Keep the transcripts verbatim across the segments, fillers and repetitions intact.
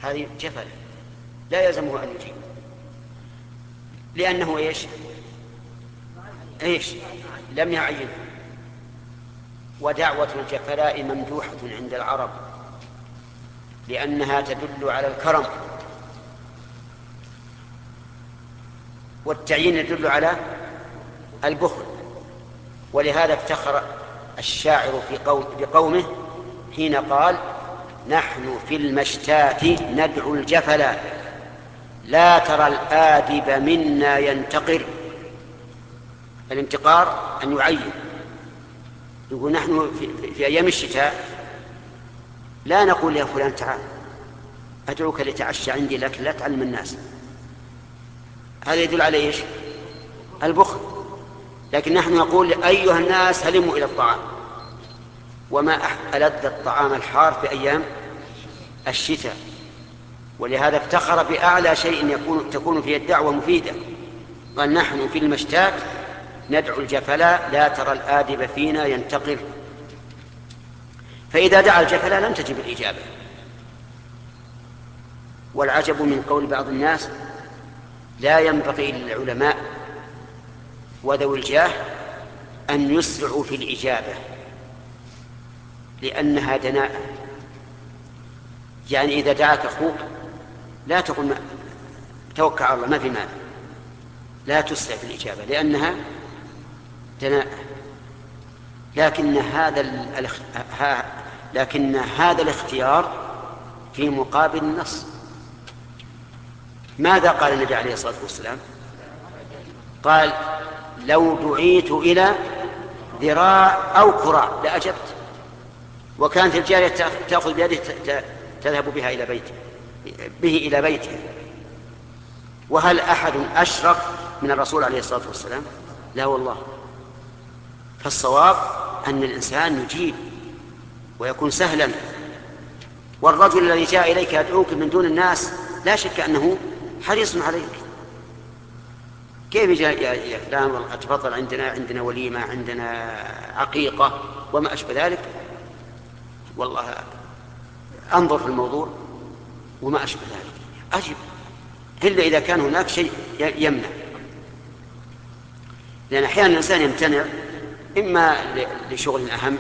هذه جفلة، لا يلزمه أن يجيب، لأنه إيش إيش لم يعين. ودعوة الجفلاء ممدوحة عند العرب لأنها تدل على الكرم، والتعيين يدل على البخل. ولهذا افتخر الشاعر في قوم بقومه حين قال: نحن في المشتات ندعو الجفلا لا ترى الآدب منا ينتقر. الانتقار أن يعين. يقول نحن في, في أيام الشتاء لا نقول يا فلان تعال أدعوك لتعشى عندي لكن لا تعلم الناس. هذا يدل على إيش؟ البخل. لكن نحن نقول أيها الناس هلموا إلى الطعام. وما ألذ الطعام الحار في أيام الشتاء. ولهذا افتخر بأعلى شيء يكون تكون فيه الدعوة مفيدة. قال: نحن في المشتات ندعو الجفلاء لا ترى الآدب فينا ينتقر. فإذا دعا الجفلاء لم تجب الإجابة. والعجب من قول بعض الناس: لا ينبغي للعلماء وذوي الجاه أن يسرعوا في الإجابة لأنها دناءة. يعني إذا دعاك أخوك لا تقل ما توكل على الله ما في مال، لا تسرع في الإجابة لأنها دناءة. لكن هذا الاخ... ها... لكن هذا الاختيار في مقابل النص. ماذا قال النبي عليه الصلاة والسلام؟ قال: لو دعيت إلى ذراع أو كراع لأجبت. وكانت الجارية تأخذ بيده تذهب بها إلى بيته به إلى بيته. وهل أحد أشرف من الرسول عليه الصلاة والسلام؟ لا والله. فالصواب أن الإنسان يجيب ويكون سهلا. والرجل الذي جاء إليك يدعوك من دون الناس لا شك أنه حريص عليك. كيف جاء يا فلان أتفضل عندنا عندنا وليمة عندنا عقيقة وما أشبه ذلك، والله أنظر في الموضوع وما أشبه ذلك أجب، إلا إذا كان هناك شيء يمنع. لأن أحيانا الإنسان يمتنع إما لشغل أهم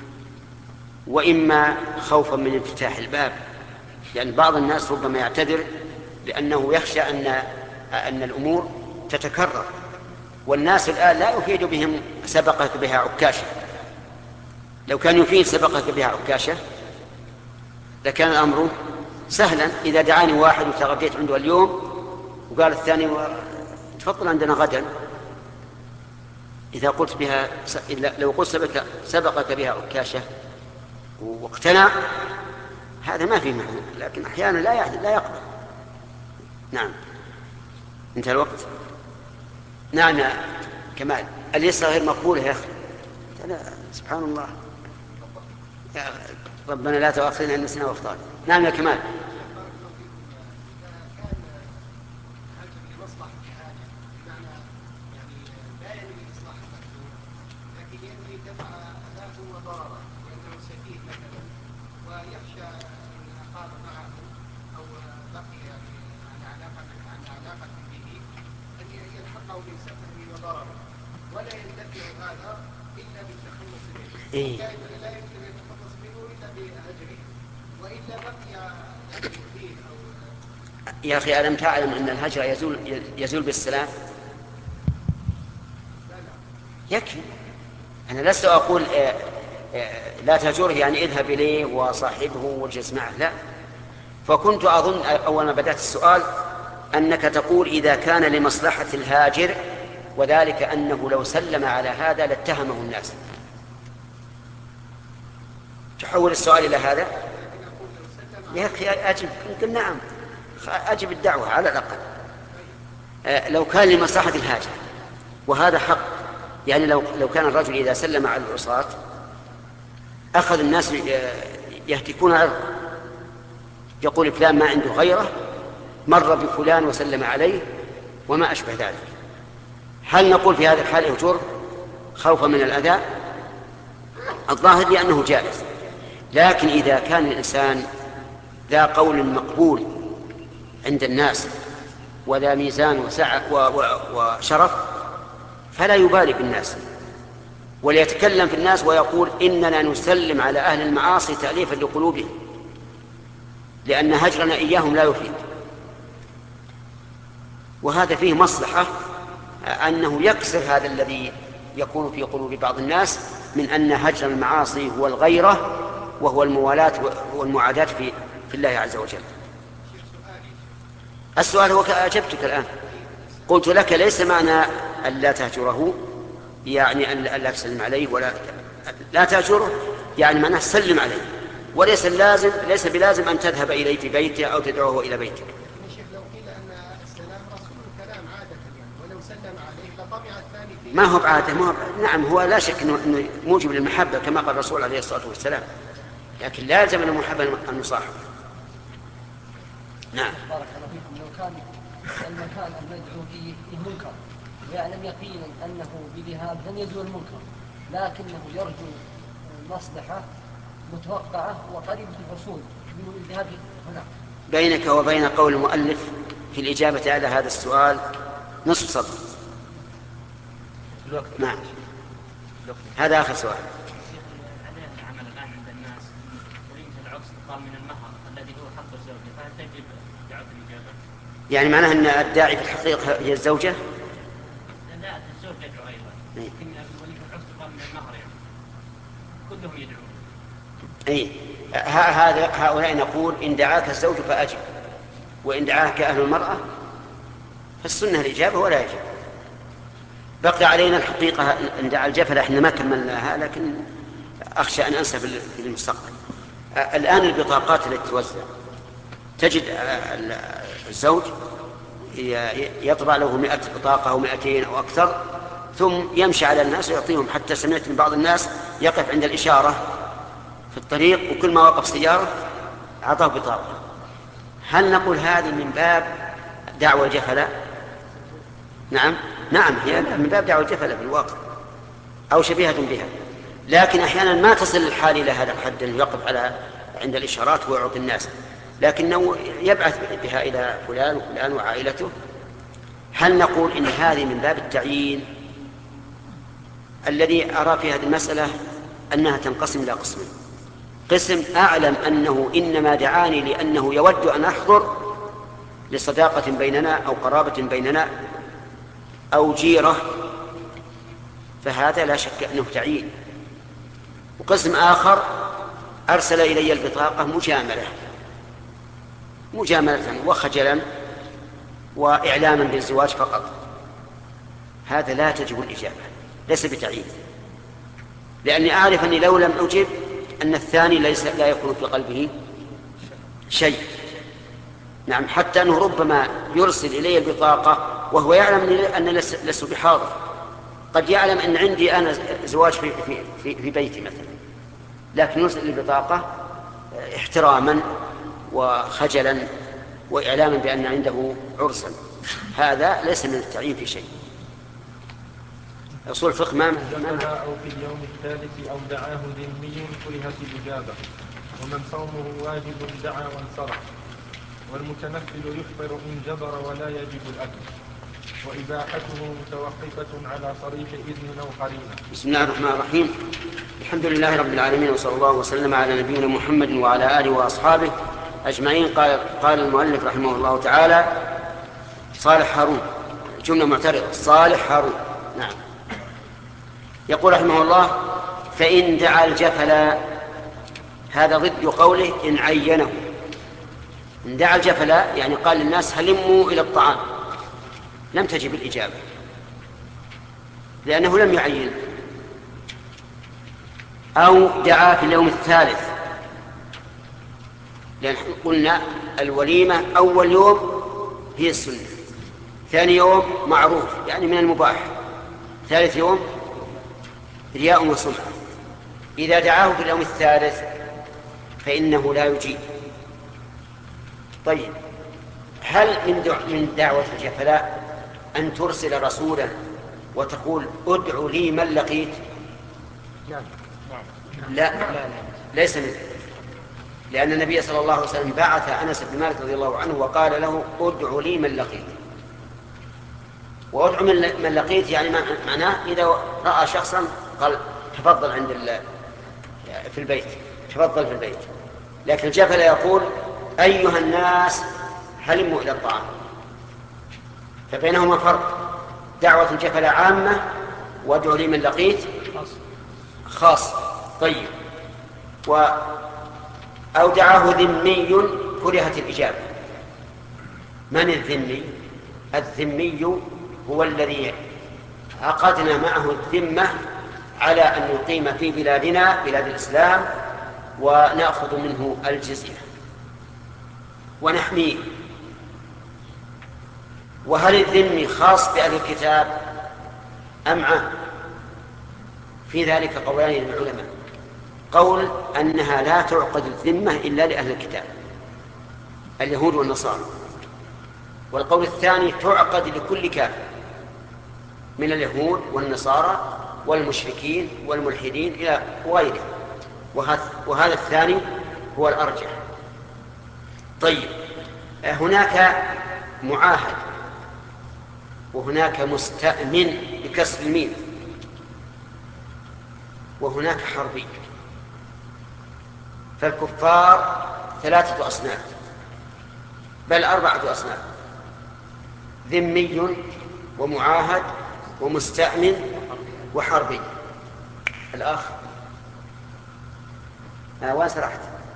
وإما خوفا من انفتاح الباب. لأن يعني بعض الناس ربما يعتذر لأنه يخشى أن أن الأمور تتكرر. والناس الآن لا يفيد بهم سبقك بها عكاشة. لو كان يفيد سبقك بها عكاشة لكان الأمر سهلا. إذا دعاني واحد وتغديت عنده اليوم وقال الثاني تفضل عندنا غدا، إذا قلت بها لو قلت سبقك, سبقك بها عكاشة واقتنع هذا ما فيه معنى. لكن أحيانا لا لا يقبل. نعم. انتهى الوقت. نعم يا كمال. اليسرى غير مقبولة يا أخي. سبحان الله. يا ربنا لا تؤاخذنا إن نسينا واخطأنا. نعم يا كمال. إيه؟ يا أخي ألم تعلم أن الهجر يزول, يزول بالسلام؟ يكفي. أنا لست أقول لا تهجره يعني اذهب إليه وصاحبه واجلس معه، لا. فكنت أظن أول ما بدأت السؤال أنك تقول إذا كان لمصلحة الهاجر، وذلك أنه لو سلم على هذا لاتهمه الناس. تحول السؤال إلى هذا؟ يا أخي أجب. يمكن نعم أجب الدعوة على الأقل. آه لو كان لمصلحة الهاجر وهذا حق. يعني لو لو كان الرجل إذا سلم على العصاة أخذ الناس يهتكون عرضه، يقول فلان ما عنده غيره مر بفلان وسلم عليه وما أشبه ذلك. هل نقول في هذا الحال اهجر خوفا من الأذى؟ الظاهر لأنه جائز. لكن إذا كان الإنسان ذا قول مقبول عند الناس وذا ميزان وسعة وشرف فلا يبالي بالناس، وليتكلم في الناس ويقول إننا نسلم على أهل المعاصي تأليفا لقلوبهم، لأن هجرنا إياهم لا يفيد. وهذا فيه مصلحة أنه يكسر هذا الذي يكون في قلوب بعض الناس من أن هجر المعاصي هو الغيرة وهو الموالاة والمعاداة في, في الله عز وجل. السؤال هو أجبتك الآن، قلت لك ليس معنى أن لا تهجره يعني أن لا تسلم عليه، ولا لا تهجره يعني معناه سلم عليه، وليس لازم ليس بلازم أن تذهب إليه في بيته أو تدعوه إلى بيتك. ما هو بعاده، ما هو ب... نعم هو لا شك انه موجب للمحبه كما قال الرسول عليه الصلاه والسلام، لكن لا يلزم المحبه ان نصاحب. نعم. بارك الله فيكم. لو كان المكان المدعو فيه منكر ويعلم يقينا انه بذهاب لن يزول المنكر، لكنه يرجو مصلحه متوقعه وقريبه الحصول من الذهاب هناك. بينك وبين قول المؤلف في الاجابه على هذا السؤال نصف سطر. نعم. هذا آخر سؤال. عليه العمل الآن عند الناس وليمة العرس تقام من المهر الذي هو حق الزوجة، فهل تجب دعوة الإجابة؟ يعني معناه أن الداعي في الحقيقة هي الزوجة؟ لا، الزوج يدعو أيضا، لكن وليمة العرس تقام من المهر يعني كلهم يدعون. أي هذا هؤلاء نقول إن دعاك الزوج فأجب، وإن دعاك أهل المرأة فالسنة الإجابة ولا يجب. بقي علينا الحقيقة أن دعا الجفلة احنا ما كملناها، لكن أخشى أن أنسى في المستقبل. الآن البطاقات التي توزع تجد الزوج يطبع له مئة بطاقة أو مئتين أو أكثر، ثم يمشي على الناس ويعطيهم. حتى سمعت من بعض الناس يقف عند الإشارة في الطريق وكل ما وقف سيارة أعطاه بطاقة. هل نقول هذه من باب دعوة الجفلة؟ نعم نعم هي من باب دعوة الجفلة في الواقع أو شبيهة بها، لكن أحيانا ما تصل الحال إلى هذا الحد أنه يقف على عند الإشارات ويعطي الناس، لكنه يبعث بها إلى فلان وفلان وعائلته. هل نقول إن هذه من باب التعيين؟ الذي أرى في هذه المسألة أنها تنقسم إلى قسمين. قسم أعلم أنه إنما دعاني لأنه يود أن أحضر لصداقة بيننا أو قرابة بيننا أو جيرة، فهذا لا شك أنه تعيين. وقسم آخر أرسل إلي البطاقة مجاملة مجاملة وخجلا وإعلاما بالزواج فقط، هذا لا تجب الإجابة، ليس بتعيين، لأني أعرف أني لو لم أجب أن الثاني ليس لا يكون في قلبه شيء. نعم، حتى أنه ربما يرسل إلي البطاقة وهو يعلم أن لست بحاضر، قد يعلم أن عندي أنا زواج في, في, في بيتي مثلا، لكن يرسل البطاقة احتراما وخجلا وإعلاما بأن عنده عرسا، هذا ليس من التعيين في شيء. أصول الفقه ما دخل أو في اليوم الثالث أو دعاه ذمي كرهت الإجابة، ومن صومه واجب دعا وانصرف، والمتنفل يفطر إن جبر ولا يجب الأكل، وإباحته متوقفة على صريح إذن أو قرينة. بسم الله الرحمن الرحيم، الحمد لله رب العالمين، وصلى الله وسلم على نبينا محمد وعلى آله وأصحابه أجمعين. قال, قال المؤلف رحمه الله تعالى: صالح هارون، جملة معترضة، صالح هارون. نعم. يقول رحمه الله: فإن دعا الجفل، هذا ضد قوله إن عينه. إن دعا الجفل يعني قال للناس هلموا إلى الطعام، لم تجب الإجابة لأنه لم يعين. أو دعا في اليوم الثالث، لأن قلنا الوليمة أول يوم هي السنة، ثاني يوم معروف يعني من المباح، ثالث يوم رياء وسمعة. إذا دعاه في اليوم الثالث فإنه لا يجيب. طيب، هل من دعوة الجفلاء أن ترسل رسولا وتقول ادعوا لي من لقيت؟ لا, لا, لا. ليس من ذلك. لأن النبي صلى الله عليه وسلم بعث أنس بن مالك رضي الله عنه وقال له ادع لي من لقيت. وادع من لقيت يعني معناه إذا رأى شخصا قال تفضل عند في البيت، تفضل في البيت. لكن الجفل يقول أيها الناس هلموا إلى الطعام، فبينهما فرق. دعوة الجفل عامة، وادع لي من لقيت خاص. طيب، و أو دعاه ذمي كرهت الإجابة. من الذمي؟ الذمي هو الذي عقدنا معه الذمة على أن يقيم في بلادنا بلاد الإسلام ونأخذ منه الجزية ونحميه. وهل الذمي خاص بأهل الكتاب أم عام؟ في ذلك قولان للعلماء. قول أنها لا تعقد الذمة إلا لأهل الكتاب اليهود والنصارى، والقول الثاني تعقد لكل كافر من اليهود والنصارى والمشركين والملحدين إلى غيره، وهذا الثاني هو الأرجح. طيب، هناك معاهد وهناك مستأمن بكسر الميم، وهناك حربي. فالكفار ثلاثة أصناف، بل أربعة أصناف: ذمي ومعاهد ومستأمن وحربي. الأخ آه وين سرحت؟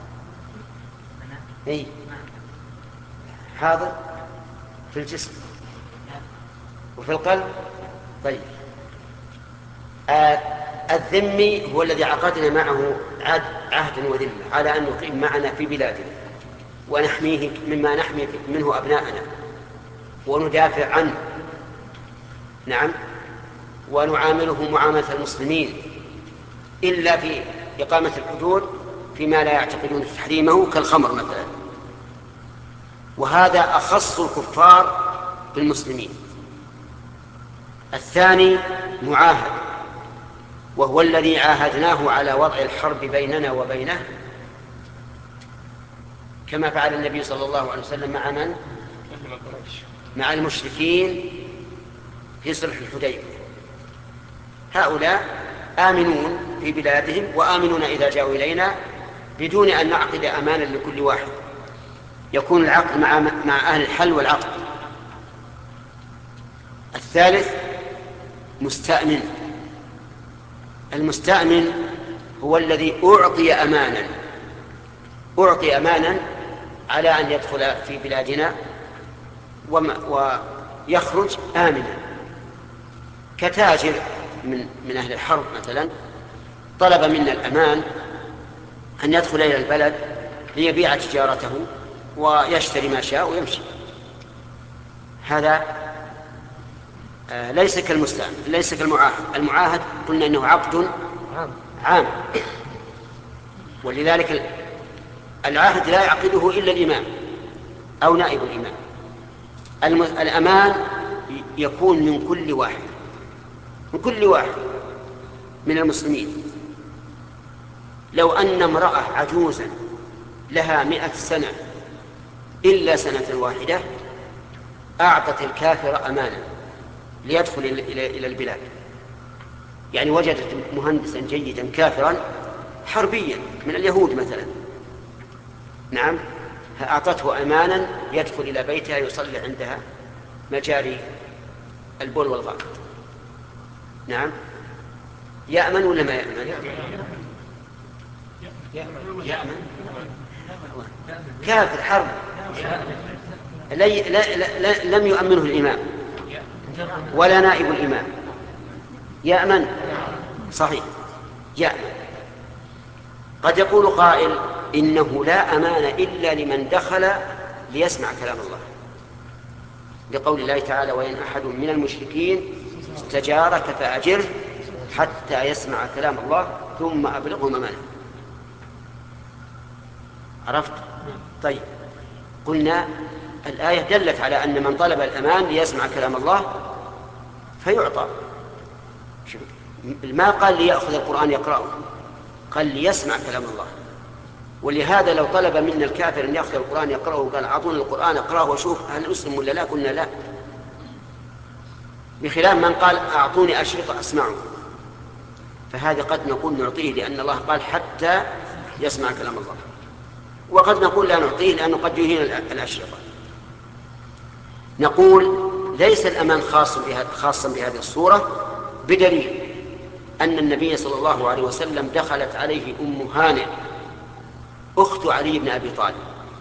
إيه؟ حاضر في الجسم وفي القلب. طيب، آه الذمي هو الذي عقدنا معه عهدا وذمة على أن يقيم معنا في بلادنا ونحميه مما نحمي منه أبناءنا وندافع عنه، نعم، ونعامله معاملة المسلمين إلا في إقامة الحدود فيما لا يعتقدون تحريمه كالخمر مثلا. وهذا أخص الكفار بالمسلمين. الثاني معاهد، وهو الذي عاهدناه على وضع الحرب بيننا وبينه، كما فعل النبي صلى الله عليه وسلم مع من؟ مع المشركين في صلح الحديبية. هؤلاء آمنون في بلادهم وآمنون إذا جاءوا إلينا بدون أن نعقد أمانا لكل واحد، يكون العقد مع, مع أهل الحل والعقد. الثالث مستأمن. المستأمن هو الذي أعطي أمانا أعطي أمانا على أن يدخل في بلادنا ويخرج آمنا، كتاجر من, من أهل الحرب مثلا طلب منا الأمان أن يدخل إلى البلد ليبيع تجارته ويشتري ما شاء ويمشي. هذا آه ليس كالمستأمن، ليس كالمعاهد. المعاهد قلنا أنه عقد عام، ولذلك العهد لا يعقده إلا الإمام أو نائب الإمام. الأمان يكون من كل واحد من كل واحد من المسلمين. لو أن امرأة عجوزا لها مئة سنة إلا سنة واحدة أعطت الكافر أمانا ليدخل إلى البلاد، يعني وجدت مهندسا جيدا كافرا حربيا من اليهود مثلا، نعم، أعطته أمانا يدخل إلى بيتها يصلي عندها مجاري البول والغائط، نعم، يأمن ولا ما يأمن؟ يأمن. كافر حرب لي لا لا لم يؤمنه الإمام ولا نائب الإمام، يأمن. صحيح، يأمن. قد يقول قائل إنه لا أمان إلا لمن دخل ليسمع كلام الله، لقول الله تعالى وإن أحد من المشركين استجارك فأجره حتى يسمع كلام الله ثم أبلغه ممانه. عرفت؟ طيب، قلنا الآية دلت على أن من طلب الأمان ليسمع كلام الله فيعطى. ما قال ليأخذ القرآن يقرأه، قال ليسمع كلام الله. ولهذا لو طلب منا الكافر أن يأخذ القرآن يقرأه وقال أعطونا القرآن أقرأه وشوف هل أسلم ولا لا، قلنا لا، بخلاف من قال أعطوني أشرطة أسمعه، فهذا قد نقول نعطيه لأن الله قال حتى يسمع كلام الله، وقد نقول لا نعطيه لأنه قد يهين الأشرطة. نقول ليس الأمان خاصا بهذه الصورة، بدليل أن النبي صلى الله عليه وسلم دخلت عليه أم هانئ أخت علي بن أبي طالب،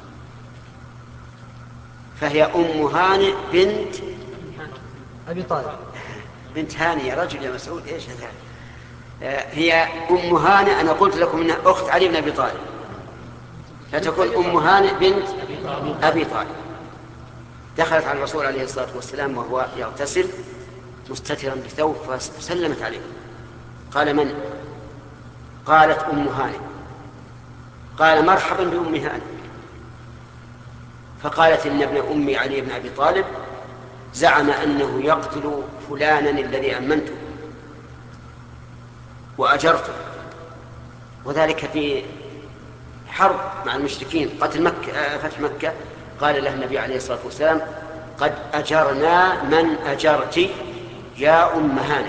فهي أم هانئ بنت أبي طالب بنت هانئ. يا رجل يا مسعود إيش هذا؟ هي أم هانئ، أنا قلت لكم إنها أخت علي بن أبي طالب، فتكون أم هانئ بنت أبي طالب. دخلت على الرسول عليه الصلاة والسلام وهو يغتسل مستترا بثوب فسلمت عليه، قال من؟ قالت أم هانئ. قال مرحبا بأم هانئ. فقالت إن ابن أمي علي بن أبي طالب زعم أنه يقتل فلانا الذي أمنته وأجرته، وذلك في حرب مع المشركين قتل مكة فتح مكة. قال له النبي عليه الصلاة والسلام قد أجرنا من أجرت يا أم هانئ،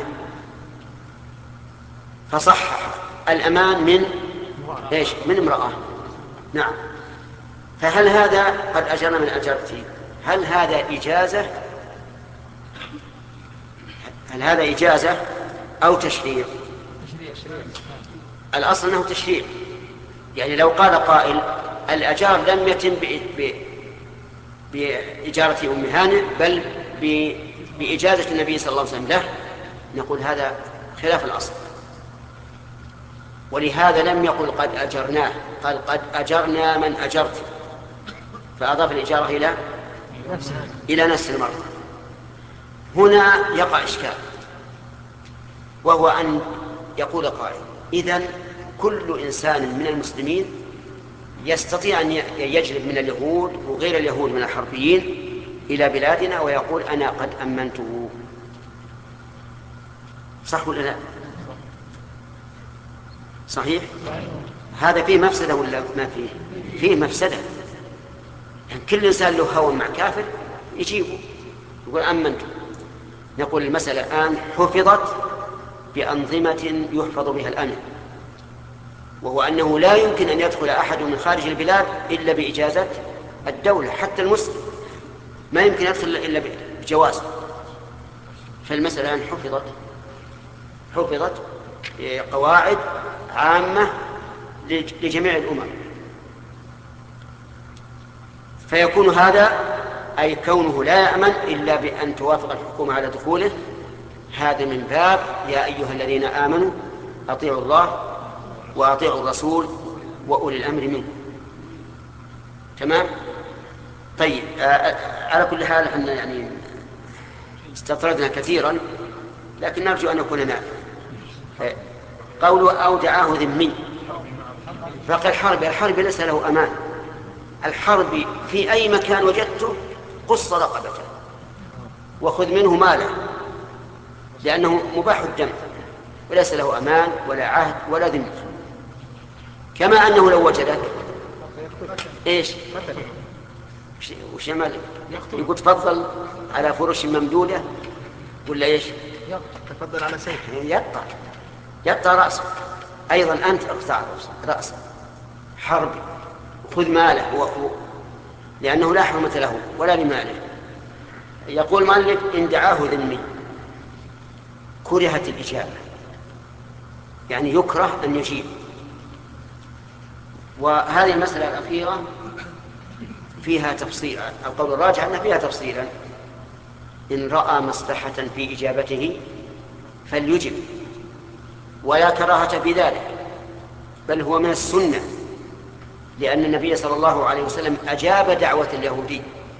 فصحح الأمان من إيش؟ من امرأة. نعم. فهل هذا قد أجرنا من أجرت هل هذا إجازة هل هذا إجازة أو تشريع؟ الأصل أنه تشريع. يعني لو قال قائل الأجار لم يتم بإجارة أم هانئ بل بإجازة النبي صلى الله عليه وسلم له، نقول هذا خلاف الأصل. ولهذا لم يقل قد أجرناه، قال قد أجرنا من أجرت، فأضاف الإجارة إلى إلى نفس المرة. هنا يقع إشكال، وهو أن يقول قائل إذن كل إنسان من المسلمين يستطيع أن يجلب من اليهود وغير اليهود من الحربيين إلى بلادنا ويقول أنا قد أمنته، صح ولا لا؟ صحيح؟ هذا فيه مفسدة ولا ما فيه؟ فيه مفسدة. يعني كل إنسان له هوى مع كافر يجيبه يقول أمنته. نقول المسألة الآن حفظت بأنظمة يحفظ بها الأمن، وهو أنه لا يمكن أن يدخل أحد من خارج البلاد إلا بإجازة الدولة، حتى المسلم ما يمكن يدخل إلا بجواز. فالمسألة الآن حفظت حفظت قواعد عامة لجميع الأمم، فيكون هذا أي كونه لا يأمن إلا بأن توافق الحكومة على دخوله، هذا من باب يا أيها الذين آمنوا أطيعوا الله وأطيعوا الرسول وأولي الأمر منكم. تمام؟ طيب، على كل حال احنا يعني استطردنا كثيرا، لكن نرجو أن يكون نافع. قوله أو دعاه ذمي، فقال الحرب الحرب ليس له أمان. الحرب في أي مكان وجدته قص رقبته وخذ منه ماله، لأنه مباح الدم وليس له أمان ولا عهد ولا ذمة. كما أنه لو وجدك إيش وش يعمل؟ يقول تفضل على فرش ممدودة ولا إيش؟ تفضل على سيف يقطع يقطع رأسه. أيضا أنت اقطع رأسه حربي وخذ ماله، لأنه لا حرمة له ولا لماله. يقول مالك إن دعاه ذمي كرهت الإجابة، يعني يكره أن يجيب. وهذه المسألة الأخيرة فيها تفصيل، القول الراجح أن فيها تفصيلا. إن رأى مصلحة في إجابته فليجب، ولا كراهة في ذلك، بل هو من السنة، لأن النبي صلى الله عليه وسلم أجاب دعوة اليهودي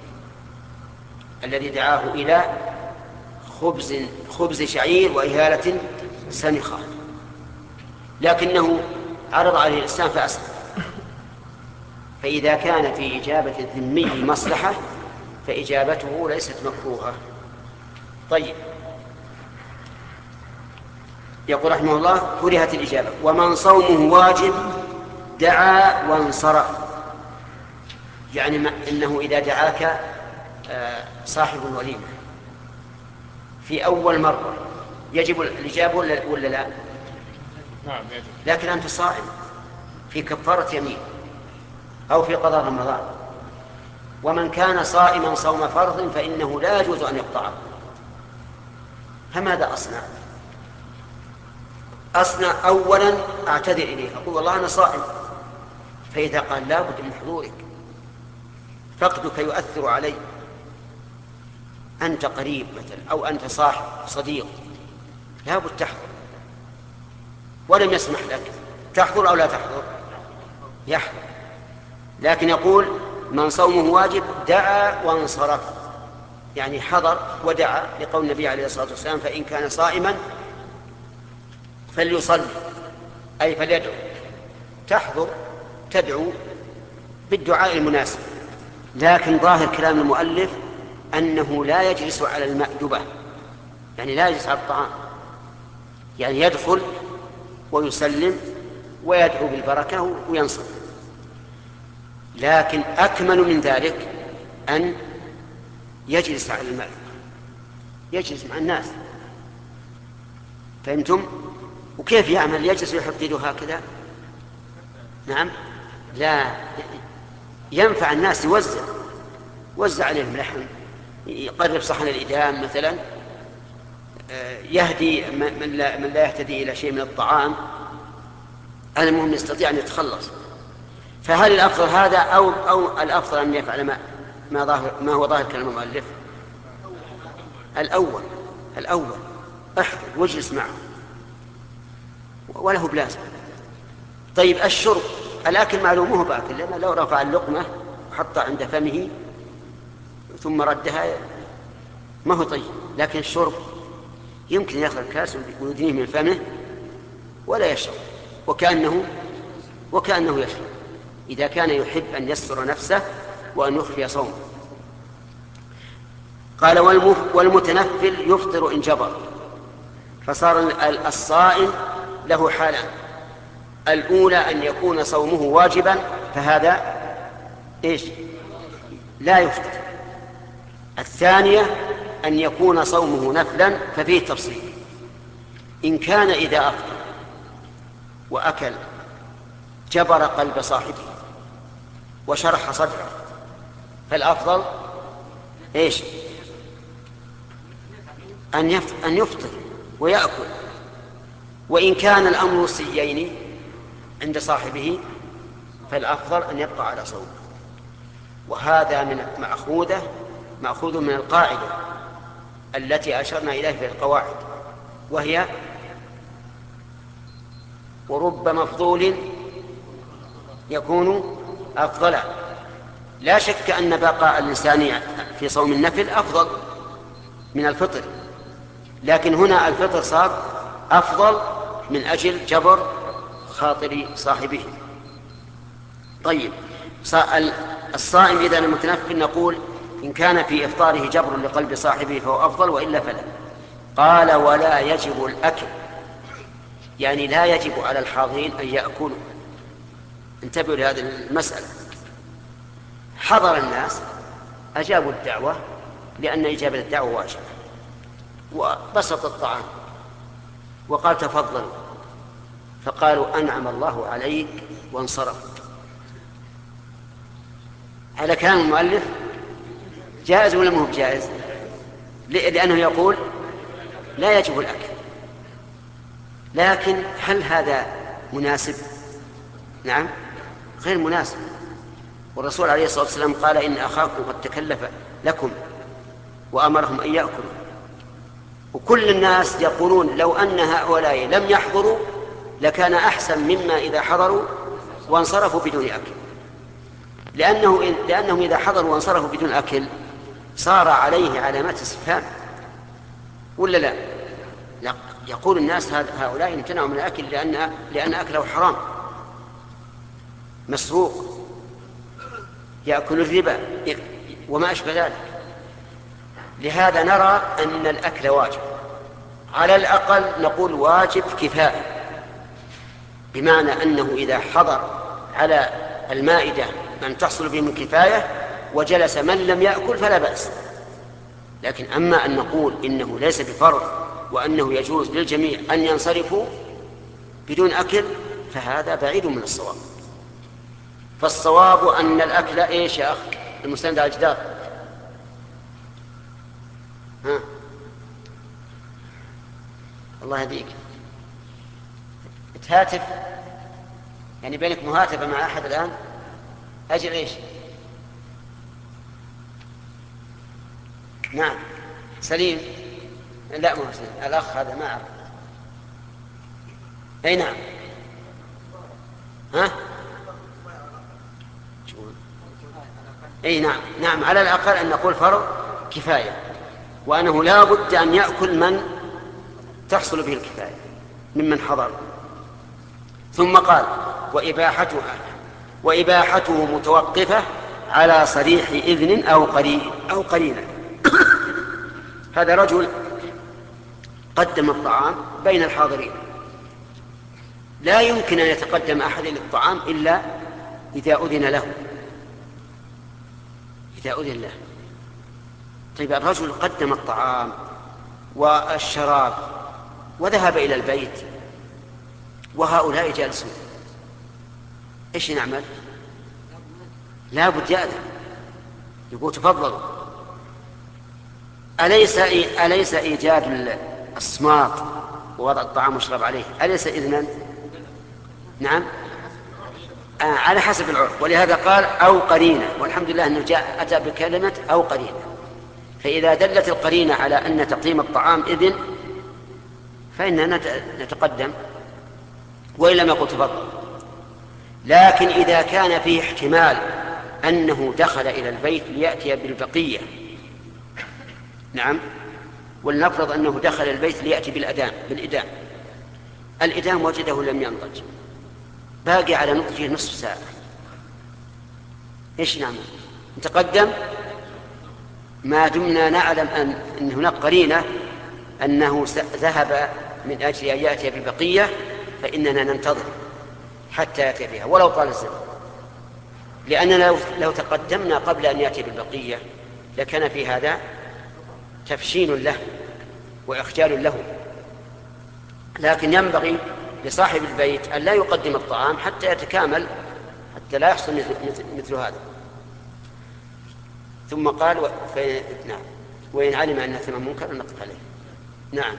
الذي دعاه إلى خبز خبز شعير وإهالة سنخة، لكنه عرض عليه الإسلام فأسلم. فإذا كان في إجابة الذمي مصلحة فإجابته ليست مكروهة. طيب، يقول رحمه الله كرهت الإجابة. ومن صومه واجب دعا وانصرف، يعني ما إنه إذا دعاك صاحب الوليمة في أول مرة يجب الإجابة ولا لا؟ نعم يجب. لكن أنت صائم في كفارة يمين أو في قضاء رمضان، ومن كان صائما صوم فرض فإنه لا يجوز أن يقطعه، فماذا أصنع؟ أصنع أولا أعتذر إليه، أقول والله أنا صائم، فإذا قال لا بد من حضورك، فقدك يؤثر علي، أنت قريب مثلا أو أنت صاحب صديق لا بد تحضر، ولم يسمح لك تحضر أو لا تحضر يحضر. لكن يقول من صومه واجب دعا وانصرف، يعني حضر ودعا، لقول النبي عليه الصلاة والسلام فإن كان صائما فليصلي، أي فليدعو، تحضر تدعو بالدعاء المناسب. لكن ظاهر كلام المؤلف أنه لا يجلس على المأدبة، يعني لا يجلس على الطعام، يعني يدخل ويسلم ويدعو بالبركة وينصت. لكن أكمل من ذلك أن يجلس على المأدبة، يجلس مع الناس، فهمتم؟ وكيف يعمل؟ يجلس ويحط يده هكذا؟ نعم، لا، ينفع الناس، يوزع وزع عليهم لحم، يقرب صحن الإدام مثلا، يهدي من لا, من لا يهتدي إلى شيء من الطعام، المهم يستطيع أن يتخلص. فهل الأفضل هذا أو, أو الأفضل أن يفعل ما, ما, ظاهر ما هو ظاهر كلام المؤلف؟ الأول الأول احضر واجلس معه وله بلازم. طيب الشرب، الأكل معلومه بأكل، لأنه لو رفع اللقمة وحطها عند فمه ثم ردها ما هو طيب، لكن الشرب يمكن يأخذ الكاس ويدنيه من فمه ولا يشرب، وكأنه وكأنه يشرب، إذا كان يحب أن يستر نفسه وأن يخفي صومه. قال والمتنفل يفطر إن جبر، فصار الصائم له حالان: الأولى أن يكون صومه واجبا فهذا إيش؟ لا يفطر. الثانية أن يكون صومه نفلا ففيه تفصيل. إن كان إذا أفطر وأكل جبر قلب صاحبه وشرح صدره فالأفضل إيش؟ أن يفطر ويأكل. وإن كان الأمر سيين عند صاحبه فالأفضل أن يبقى على صومه. وهذا من مأخوذة مأخوذ من القاعدة التي أشرنا إليها في القواعد، وهي ورب مفضول يكون أفضل. لا شك أن بقاء الإنسان في صوم النفل أفضل من الفطر، لكن هنا الفطر صار أفضل من أجل جبر خاطر صاحبه. طيب الصائم إذا المتنفل نقول إن كان في إفطاره جبر لقلب صاحبه فهو أفضل، وإلا فلا. قال ولا يجب الأكل، يعني لا يجب على الحاضرين أن يأكلوا. انتبهوا لهذه المسألة. حضر الناس أجابوا الدعوة لأن إجابة الدعوة واجبة، وبسط الطعام وقال تفضلوا، فقالوا أنعم الله عليك وانصرف. على كلام المؤلف جائز ولا مو بجائز؟ لأنه يقول لا يجب الأكل. لكن هل هذا مناسب؟ نعم غير مناسب. والرسول عليه الصلاة والسلام قال إن أخاكم قد تكلف لكم وأمرهم أن يأكلوا. وكل الناس يقولون لو أن هؤلاء لم يحضروا لكان أحسن مما إذا حضروا وانصرفوا بدون أكل، لأنه لأنهم إذا حضروا وانصرفوا بدون أكل صار عليه علامات استفهام، ولا لا؟ لا، يقول الناس هؤلاء امتنعوا من الأكل لأن لأن أكله حرام، مسروق، يأكل الربا وما أشبه ذلك. لهذا نرى أن الأكل واجب، على الأقل نقول واجب كفاية، بمعنى أنه إذا حضر على المائدة من تحصل بهم الكفاية وجلس من لم يأكل فلا بأس. لكن أما أن نقول إنه ليس بفرض وأنه يجوز للجميع أن ينصرفوا بدون أكل فهذا بعيد من الصواب. فالصواب أن الأكل إيش يا أخ المستند على الجدار؟ ها الله يهديك تهاتف يعني بينك مهاتفة مع أحد الآن. أجل إيش؟ نعم سليم. لا مو سليم الأخ هذا ما أعرف. أي نعم. ها أي نعم نعم على الأقل أن نقول فرض كفاية وأنه لا بد أن يأكل من تحصل به الكفاية ممن حضر. ثم قال وإباحتها وإباحته متوقفة على صريح إذن أو قرين أو قرينة. هذا رجل قدم الطعام بين الحاضرين، لا يمكن أن يتقدم أحد للطعام إلا إذا أذن له إذا أذن له. طيب الرجل قدم الطعام والشراب وذهب إلى البيت وهؤلاء جالسون، إيش نعمل؟ لا بد يأذن يقول تفضلوا. أليس أليس إيجاد الصماط ووضع الطعام والشراب عليه أليس إذنا؟ نعم آه على حسب العرف. ولهذا قال أو قرينة، والحمد لله أنه جاء أتى بكلمة أو قرينة. فإذا دلت القرينة على أن تقديم الطعام إذن فإننا نتقدم وإن لم يقل تفضل. لكن إذا كان فيه احتمال أنه دخل إلى البيت ليأتي بالبقية، نعم، ولنفرض أنه دخل البيت ليأتي بالأدام بالإدام الإدام وجده لم ينضج باقي على نضجه نصف ساعة، إيش نعمل؟ نتقدم ما دمنا نعلم أن, أن هناك قرينة أنه ذهب من أجل أن يأتي بالبقية، فإننا ننتظر حتى يأتي بها ولو طال الزمن. لأننا لو, لو تقدمنا قبل أن يأتي بالبقية لكان في هذا تفشين له وإخجال له. لكن ينبغي لصاحب البيت أن لا يقدم الطعام حتى يتكامل، حتى لا يحصل مثل, مثل هذا. ثم قال و... ف... نعم وإن علم أن ثم منكر نقف عليه. نعم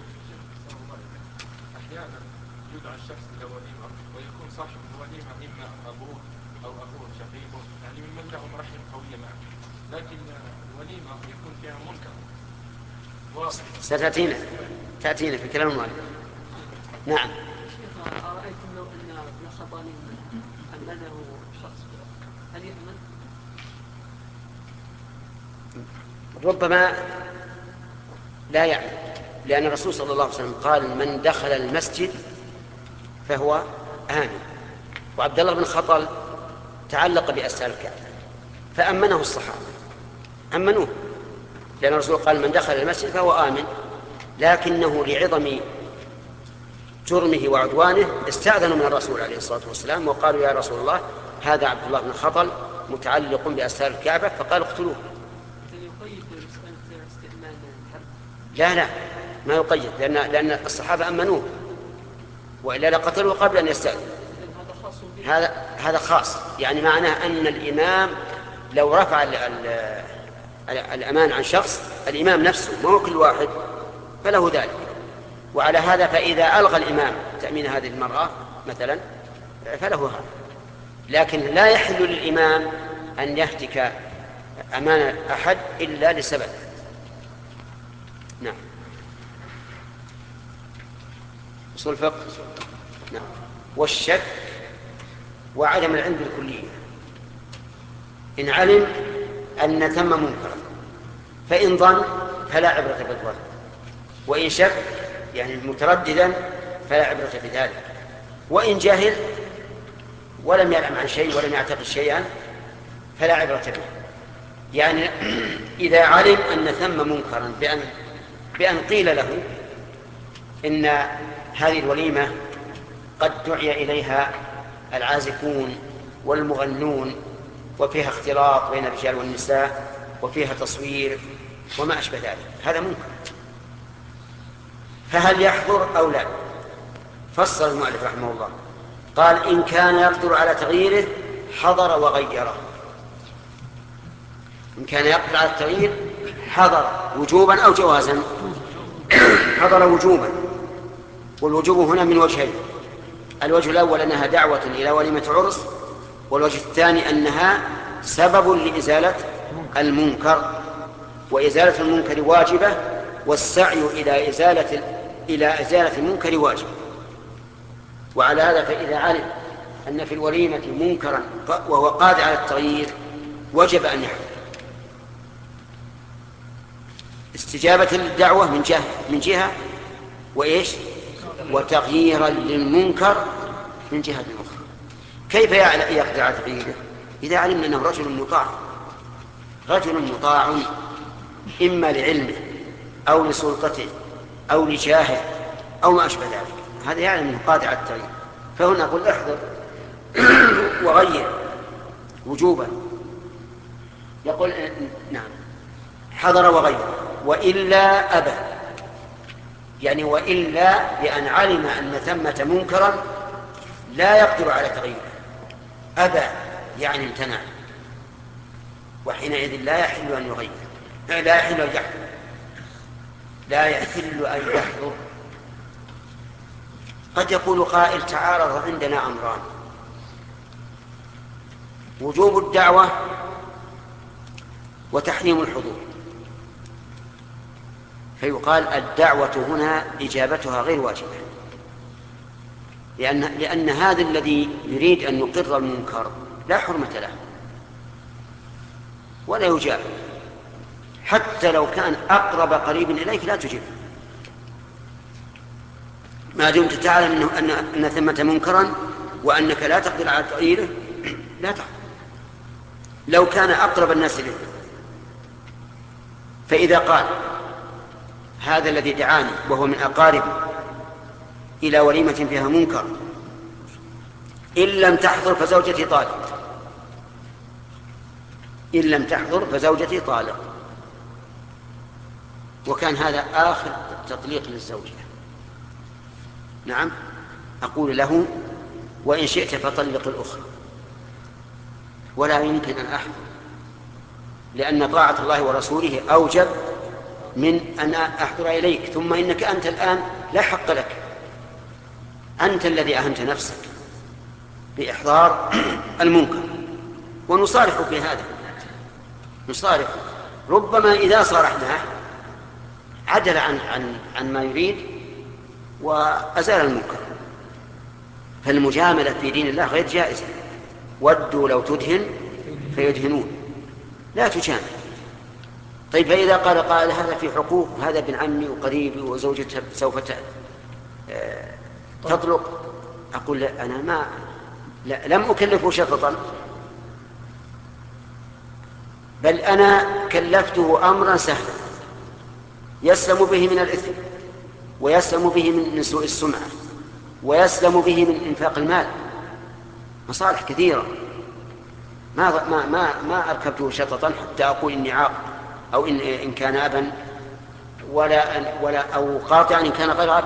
أحيانا يدعى الشخص إلى وليمة ويكون صاحب الوليمة إما أبوه أو أخوه شقيقه، يعني ممن لهم رحم قوية معه، لكن الوليمة يكون فيها منكر واضح. ستأتينا تأتينا في كلام المؤلف. نعم. شيخ أرأيتم لو أن ابن خطانين أمنه شخص هل يأمن؟ ربما لا يعلم، لأن الرسول صلى الله عليه وسلم قال من دخل المسجد فهو آمن. وعبد الله بن خطل تعلق بأسفل الكعبة فأمنه الصحابة أمنوه، لأن الرسول قال من دخل المسجد فهو آمن، لكنه لعظم جرمه وعدوانه استأذنوا من الرسول عليه الصلاة والسلام وقالوا يا رسول الله هذا عبد الله بن خطل متعلق بأسفل الكعبة، فقال اقتلوه. لا لا ما يقيد، لأن, لأن الصحابة أمنوه وإلا لقتلوه قبل أن يستأذن. هذا هذا خاص، يعني معناه أن الإمام لو رفع ال ال الأمان عن شخص، الإمام نفسه ما هو كل واحد، فله ذلك. وعلى هذا فإذا ألغى الإمام تأمين هذه المرأة مثلا فله هذا، لكن لا يحل للإمام أن يهتك أمان أحد إلا لسبب. نعم. أصول الفقه. نعم. والشك وعدم العلم بالكلية. إن علم أن ثم منكرا فإن ظن فلا عبرة بالظن، وإن شك يعني مترددا فلا عبرة بذلك، وإن جهل ولم يعلم عن شيء ولم يعتقد شيئا فلا عبرة به. يعني إذا علم أن ثم منكرا بأن بأن قيل له إن هذه الوليمة قد دعي إليها العازفون والمغنون، وفيها اختلاط بين الرجال والنساء، وفيها تصوير وما أشبه ذلك، هذا منكر. فهل يحضر أو لا؟ فصل المؤلف رحمه الله قال: إن كان يقدر على تغييره حضر وغيره. إن كان يقدر على التغيير حضر وجوبا أو جوازا. حضر وجوبا، والوجوب هنا من وجهين: الوجه الأول أنها دعوة إلى وليمة عرس، والوجه الثاني أنها سبب لإزالة المنكر، وإزالة المنكر واجبة، والسعي إلى إزالة إلى إزالة المنكر واجب. وعلى هذا فإذا علم أن في الوليمة منكرا وهو قادر على التغيير وجب أن يحضر استجابة للدعوة من جهة من جهة وإيش وتغييرا للمنكر من جهة أخرى. كيف يقدر على تغييره؟ إذا علمنا أنه رجل مطاع رجل مطاع إما لعلمه أو لسلطته أو لجاهه أو ما أشبه ذلك، هذا يعني أنه قادر على التغيير، فهنا نقول احضر وغير وجوبا. يقول نعم حضر وغير، وإلا أبى، يعني وإلا بأن علم أن ثمة منكرا لا يقدر على تغييره، أبى يعني امتنع، وحينئذ لا يحل أن يغير، لا يحل أن يحضر لا يحل أن يحضر. قد يقول قائل: تعارض عندنا أمران، وجوب الدعوة وتحريم الحضور، فيقال الدعوة هنا إجابتها غير واجبة، لأن, لأن هذا الذي يريد أن يقر المنكر لا حرمة له ولا يجاب، حتى لو كان أقرب قريب إليك لا تجيب، ما دمت تعلم أنه أن, أن ثمة منكرا وأنك لا تقدر على تغييره لا تحضر، لو كان أقرب الناس إليك. فإذا قال هذا الذي دعاني وهو من أقارب إلى وليمة فيها منكر إن لم تحضر فزوجتي طالق، إن لم تحضر فزوجتي طالق، وكان هذا آخر تطليق للزوجة، نعم، أقول له: وإن شئت فطلق الأخرى، ولا يمكن أن أحضر، لأن طاعة الله ورسوله أوجب من أن أحضر إليك، ثم إنك أنت الآن لا حق لك، أنت الذي أهنت نفسك بإحضار المنكر. ونصارح في هذا، نصارح، ربما إذا صارحناه عدل عن, عن, عن ما يريد وأزال المنكر. فالمجاملة في دين الله غير جائزة، ودوا لو تدهن فيدهنون، لا تجامل. طيب فإذا قال قال هذا في حقوق، هذا ابن عمي وقريبي وزوجته سوف تطلق، أقول لا، أنا ما لا لم أكلفه شفطا، بل أنا كلفته أمرا سهلا يسلم به من الإثم، ويسلم به من سوء السمعة، ويسلم به من إنفاق المال، مصالح كثيرة. ما ما ما ما أركبته شططا حتى أقول إني عاق، أو إن إن كان أبا، ولا ولا أو قاطعا إن كان غير أب.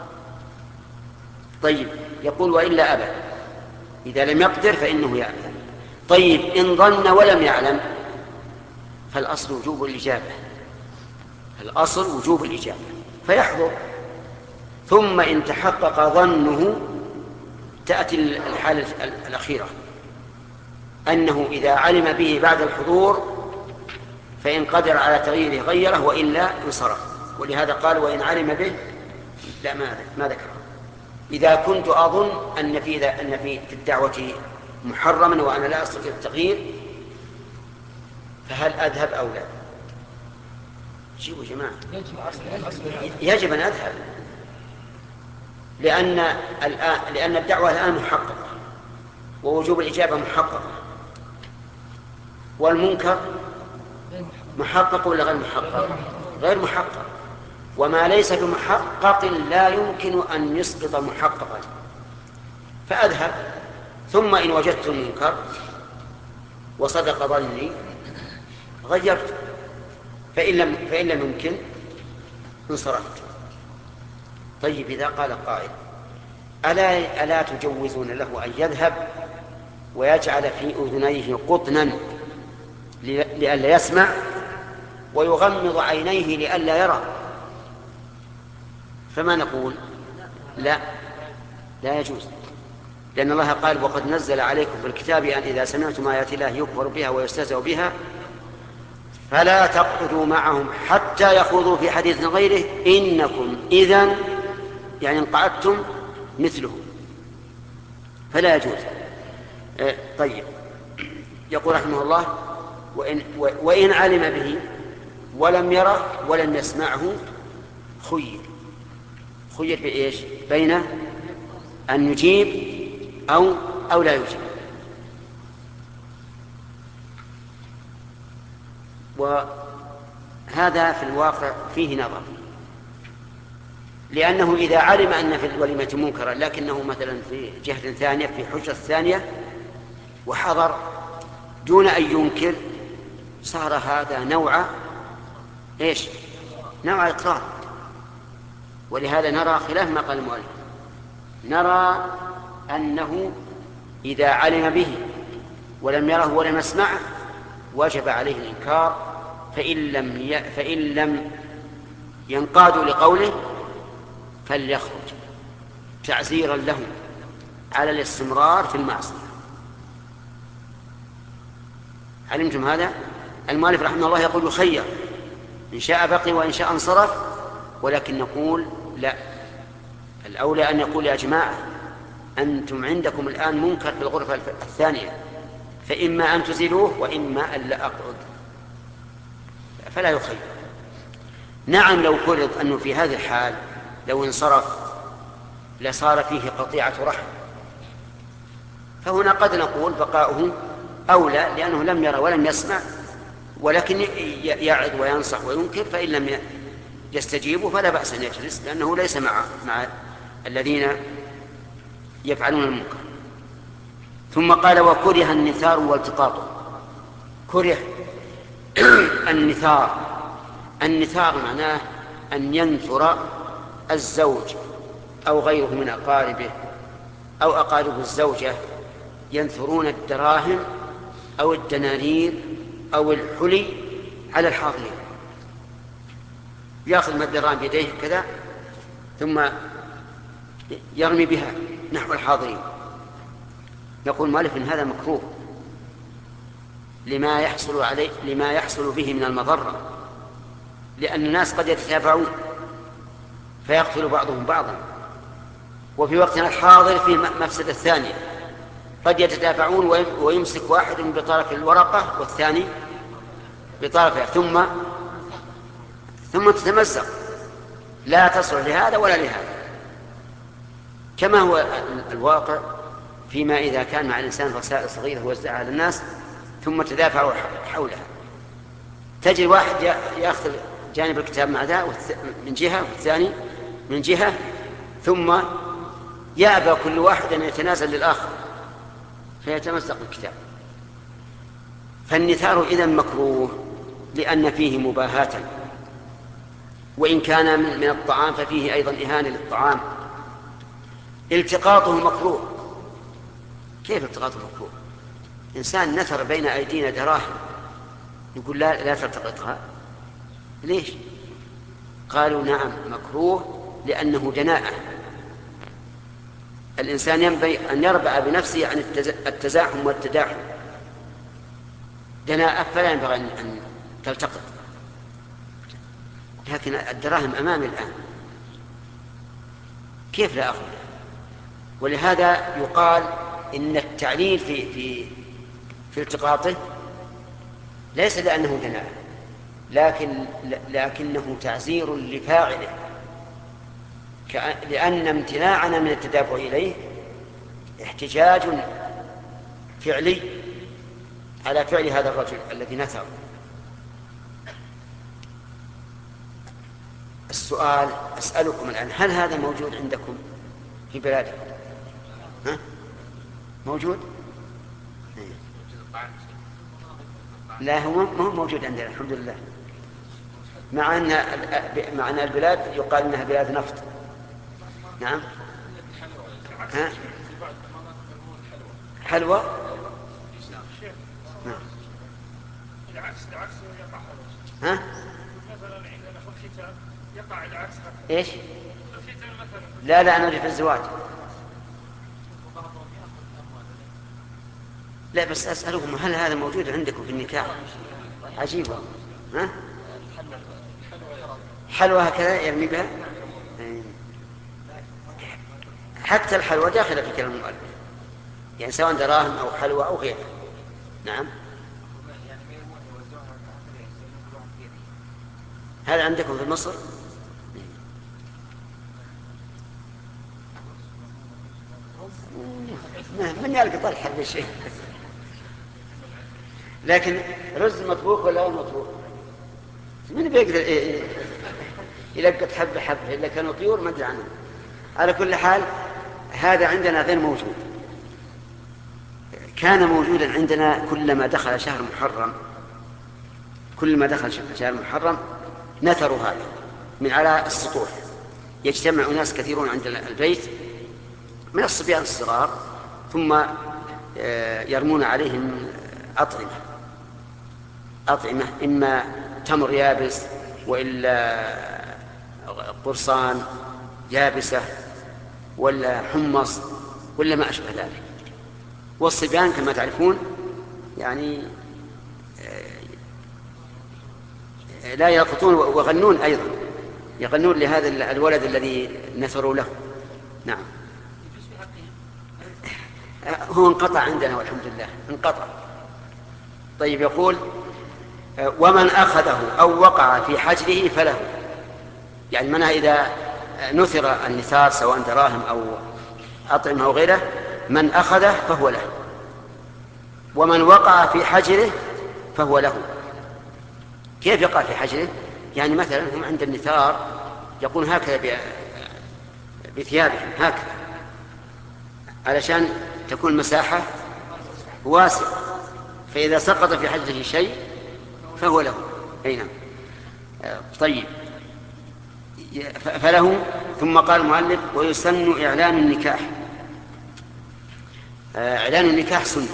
طيب يقول: وإلا أبا، إذا لم يقدر فإنه يأبى. طيب إن ظن ولم يعلم فالأصل وجوب الإجابة، الأصل وجوب الإجابة، فيحضر. ثم إن تحقق ظنه تأتي الحالة الأخيرة، أنه إذا علم به بعد الحضور فإن قدر على تغييره غيره، وإلا انصرف. ولهذا قال: وإن علم به، لا ما ما ذكر. إذا كنت أظن أن في أن في الدعوة محرما وأنا لا أستطيع التغيير، فهل أذهب أو لا؟ شوفوا يا جماعة، يجب أن أذهب، لأن الآن لأن الدعوة الآن محققة، ووجوب الإجابة محققة، والمنكر محقق ولا غير محقق؟ غير محقق، وما ليس بمحقق لا يمكن أن يسقط محققا. فأذهب ثم إن وجدت المنكر وصدق ظني غيرت، فإن لم, فإن لم يمكن انصرفت. طيب إذا قال قائل ألا, ألا تجوزون له أن يذهب ويجعل في أذنيه قطنا لئلا يسمع ويغمض عينيه لئلا يرى؟ فما نقول؟ لا لا يجوز، لأن الله قال وقد نزل عليكم في الكتاب أن إذا سمعتم آيات الله يكفر بها ويستهزأ بها فلا تقعدوا معهم حتى يخوضوا في حديث غيره إنكم إذن يعني انقعدتم مثلهم، فلا يجوز. طيب يقول رحمه الله وإن, وإن علم به ولم يره ولم يسمعه خير. خير بإيش؟ بين أن يجيب أو, أو لا يجيب. وهذا في الواقع فيه نظر، لأنه إذا علم أن في الوليمة منكرا لكنه مثلا في جهة ثانية في حجة ثانية وحضر دون أن ينكر صار هذا نوع إيش؟ نوع إقرار. ولهذا نرى خلاف ما قال المؤلف، نرى أنه إذا علم به ولم يره ولم يسمعه وجب عليه الإنكار، فإن لم, ي... فإن لم ينقادوا لقوله فليخرج تعزيرا له على الاستمرار في المعصية. علمتم هذا؟ المؤلف رحمه الله يقول يخير إن شاء بقي وإن شاء انصرف، ولكن نقول لا، الأولى أن يقول يا جماعة أنتم عندكم الآن منكر في الغرفة الثانية، فإما أن تزيلوه وإما أن لا أقعد، فلا يخير. نعم لو فرض أنه في هذه الحال لو انصرف لصار فيه قطيعة رحم، فهنا قد نقول بقاؤه أولى لأنه لم يرى ولم يسمع، ولكن يعظ وينصح وينكر، فإن لم يستجيبوا فلا بأس أن يجلس لأنه ليس مع, مع الذين يفعلون المنكر. ثم قال وكره النثار والتقاط. كره النثار. النثار معناه أن ينثر الزوج أو غيره من أقاربه أو أقارب الزوجة ينثرون الدراهم أو الدنانير أو الحلي على الحاضرين، يأخذ من الدراهم بيديه كذا ثم يرمي بها نحو الحاضرين. يقول مؤلف إن هذا مكروه لما يحصل عليه لما يحصل به من المضرة، لأن الناس قد يتتابعون فيقتل بعضهم بعضا، وفي وقتنا الحاضر في مفسدة ثانية قد يتتابعون ويمسك واحد بطرف الورقة والثاني بطرفها ثم ثم تتمزق، لا تصلح لهذا ولا لهذا، كما هو الواقع فيما إذا كان مع الإنسان رسائل صغيرة وزعها على الناس ثم تدافعوا حولها. تجد واحد يأخذ جانب الكتاب مع ذا من جهة والثاني من جهة، ثم يأبى كل واحد أن يتنازل للآخر فيتمزق الكتاب. فالنثار إذن مكروه لأن فيه مباهاة، وإن كان من الطعام ففيه أيضا إهانة للطعام. التقاطه مكروه. كيف التقاطه مكروه؟ إنسان نثر بين أيدينا دراهم يقول لا, لا تلتقطها، ليش؟ قالوا نعم مكروه لأنه دناءة. الإنسان ينبغي أن يربع بنفسه عن التزاحم والتداحم، دناءة فلا ينبغي أن تلتقط. لكن الدراهم أمامي الآن كيف لا أخذ؟ ولهذا يقال إن التعليل في في في التقاطه ليس لأنه دناءة، لكن لكنه تعزير لفاعله، لأن امتناعنا من التدافع إليه احتجاج فعلي على فعل هذا الرجل الذي نثر. السؤال أسألكم الآن، هل هذا موجود عندكم في بلادكم؟ ها؟ موجود؟ لا هو ما هو موجود عندنا الحمد لله، مع أن مع أن البلاد يقال أنها بلاد نفط. نعم. ها؟ حلوى. نعم. ها؟ مثلا عندنا في الختان يقع العكس. ايش؟ الختان مثلا. لا لا أنا في الزواج. لا بس أسألكم هل هذا موجود عندكم في النكاح؟ عجيبة. ها؟ حلوى هكذا يرمي بها؟ حتى الحلوى داخلة في كلام المؤلف، يعني سواء دراهم أو حلوى أو غيرها. نعم. هل عندكم في مصر؟ من يلقى طرح هذا الشيء. لكن رز مطبوخ ولا مطبوخ؟ من بيقدر يلقط حبة حبة إلا كانوا طيور ما أدري عنهم. على كل حال هذا عندنا غير موجود. كان موجودا عندنا كلما دخل شهر محرم، كلما دخل شهر محرم نثروا هذا من على السطوح، يجتمع ناس كثيرون عند البيت من الصبيان الصغار، ثم يرمون عليهم أطعمة أطعمة إما تمر يابس وإلا قرصان يابسة ولا حمص ولا ما أشبه ذلك. والصبيان كما تعرفون يعني لا يلقطون ويغنون أيضا، يغنون لهذا الولد الذي نثروا له. نعم. هو انقطع عندنا والحمد لله انقطع. طيب يقول ومن أخذه أو وقع في حجره فله، يعني منها إذا نثر النثار سواء دراهم أو أطعمة أو غيره، من أخذه فهو له، ومن وقع في حجره فهو له. كيف يقع في حجره؟ يعني مثلا هم عند النثار يقول هكذا بثيابهم هكذا علشان تكون مساحة واسعة، فإذا سقط في حجره شيء فهو له. أي نعم. طيب فله. ثم قال المؤلف ويسن إعلان النكاح. إعلان النكاح سنة،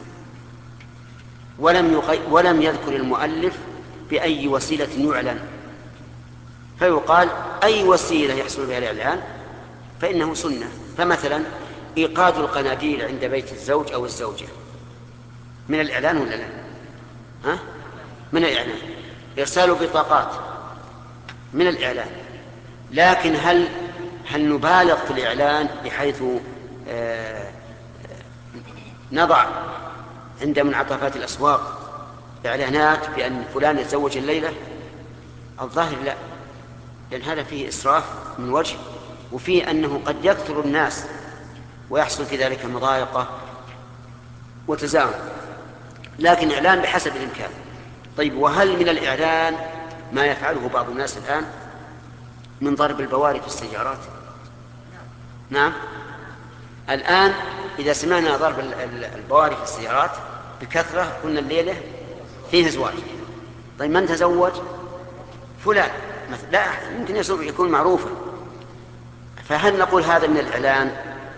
ولم يقي... ولم يذكر المؤلف بأي وسيلة يعلن، فيقال أي وسيلة يحصل بها الإعلان فإنه سنة. فمثلا إيقاد القناديل عند بيت الزوج أو الزوجة من الإعلان ولا لا؟ ها؟ من الإعلان. إرسال بطاقات من الإعلان. لكن هل هل نبالغ في الإعلان بحيث آه نضع عند منعطفات الأسواق إعلانات بأن فلان يتزوج الليلة؟ الظاهر لا، لأن هذا فيه إسراف من وجه، وفيه أنه قد يكثر الناس ويحصل في ذلك مضايقة وتزاحم. لكن إعلان بحسب الإمكان. طيب وهل من الإعلان ما يفعله بعض الناس الآن من ضرب البواري في السيارات؟ نعم. الآن إذا سمعنا ضرب البواري في السيارات بكثرة قلنا الليلة فيه زواج. طيب من تزوج؟ فلان مثلا. لا يمكن يكون معروفا. فهل نقول هذا من الإعلان؟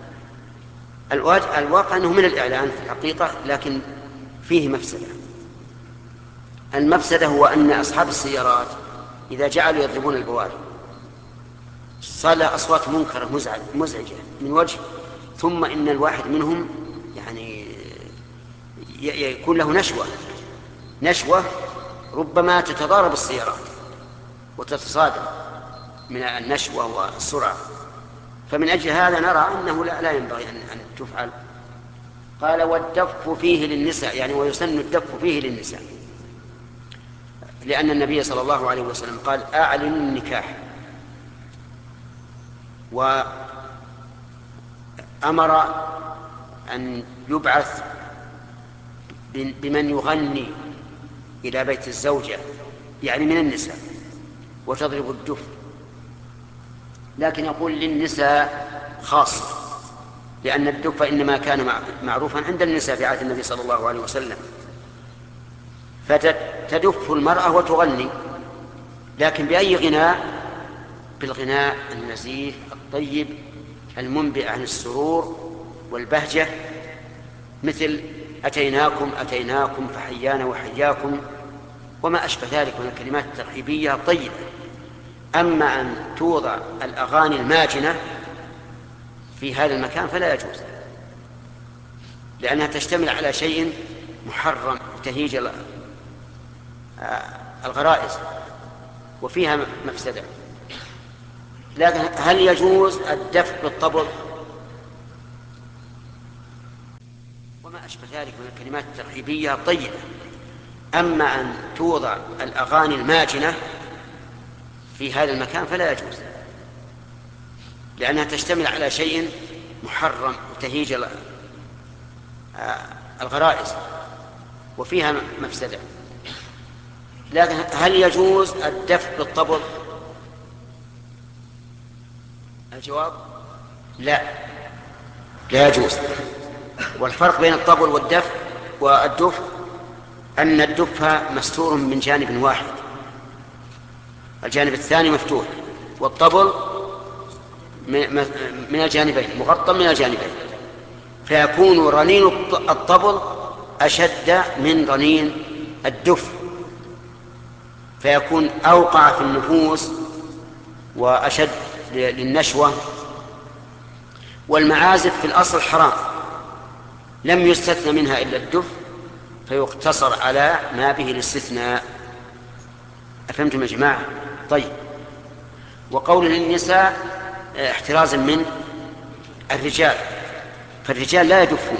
الواقع أنه من الإعلان في الحقيقة، لكن فيه مفسدة. المفسدة هو أن أصحاب السيارات إذا جعلوا يضربون البواري صار أصوات منكرة مزعجة من وجه، ثم إن الواحد منهم يعني يكون له نشوة نشوة ربما تتضارب السيارات وتتصادم من النشوة والسرعة. فمن أجل هذا نرى أنه لا, لا ينبغي أن تفعل. قال والدف فيه للنساء، يعني ويسن الدف فيه للنساء، لأن النبي صلى الله عليه وسلم قال أعلنوا النكاح، وأمر أن يبعث بمن يغني إلى بيت الزوجة يعني من النساء وتضرب الدف. لكن يقول للنساء خاصة، لأن الدف إنما كان معروفا عند النساء في عهد النبي صلى الله عليه وسلم، فتدف المرأة وتغني، لكن بأي غناء؟ بالغناء النزيه الطيب المنبئ عن السرور والبهجة، مثل أتيناكم أتيناكم فحيانا وحياكم وما أشبه ذلك من الكلمات الترحيبية الطيبة. أما أن توضع الأغاني الماجنة في هذا المكان فلا يجوز، لأنها تشتمل على شيء محرم وتهيج الغرائز وفيها مفسدة. لكن هل يجوز الدف بالطبل وما أشبه ذلك من الكلمات الترحيبية الطيبة؟ أما أن توضع الأغاني الماجنة في هذا المكان فلا يجوز، لأنها تشتمل على شيء محرم وتهيج الغرائز وفيها مفسدة. لكن هل يجوز الدف بالطبل؟ الجواب لا، لا يجوز. والفرق بين الطبل والدف والدف أن الدف مستور من جانب واحد، الجانب الثاني مفتوح، والطبل من الجانبين مغطى من الجانبين، فيكون رنين الطبل أشد من رنين الدف، فيكون أوقع في النفوس وأشد للنشوة. والمعازف في الأصل حرام، لم يستثنى منها إلا الدف، فيقتصر على ما به الاستثناء. أفهمتم يا جماعة؟ طيب. وقول للنساء احترازا من الرجال، فالرجال لا يدفون،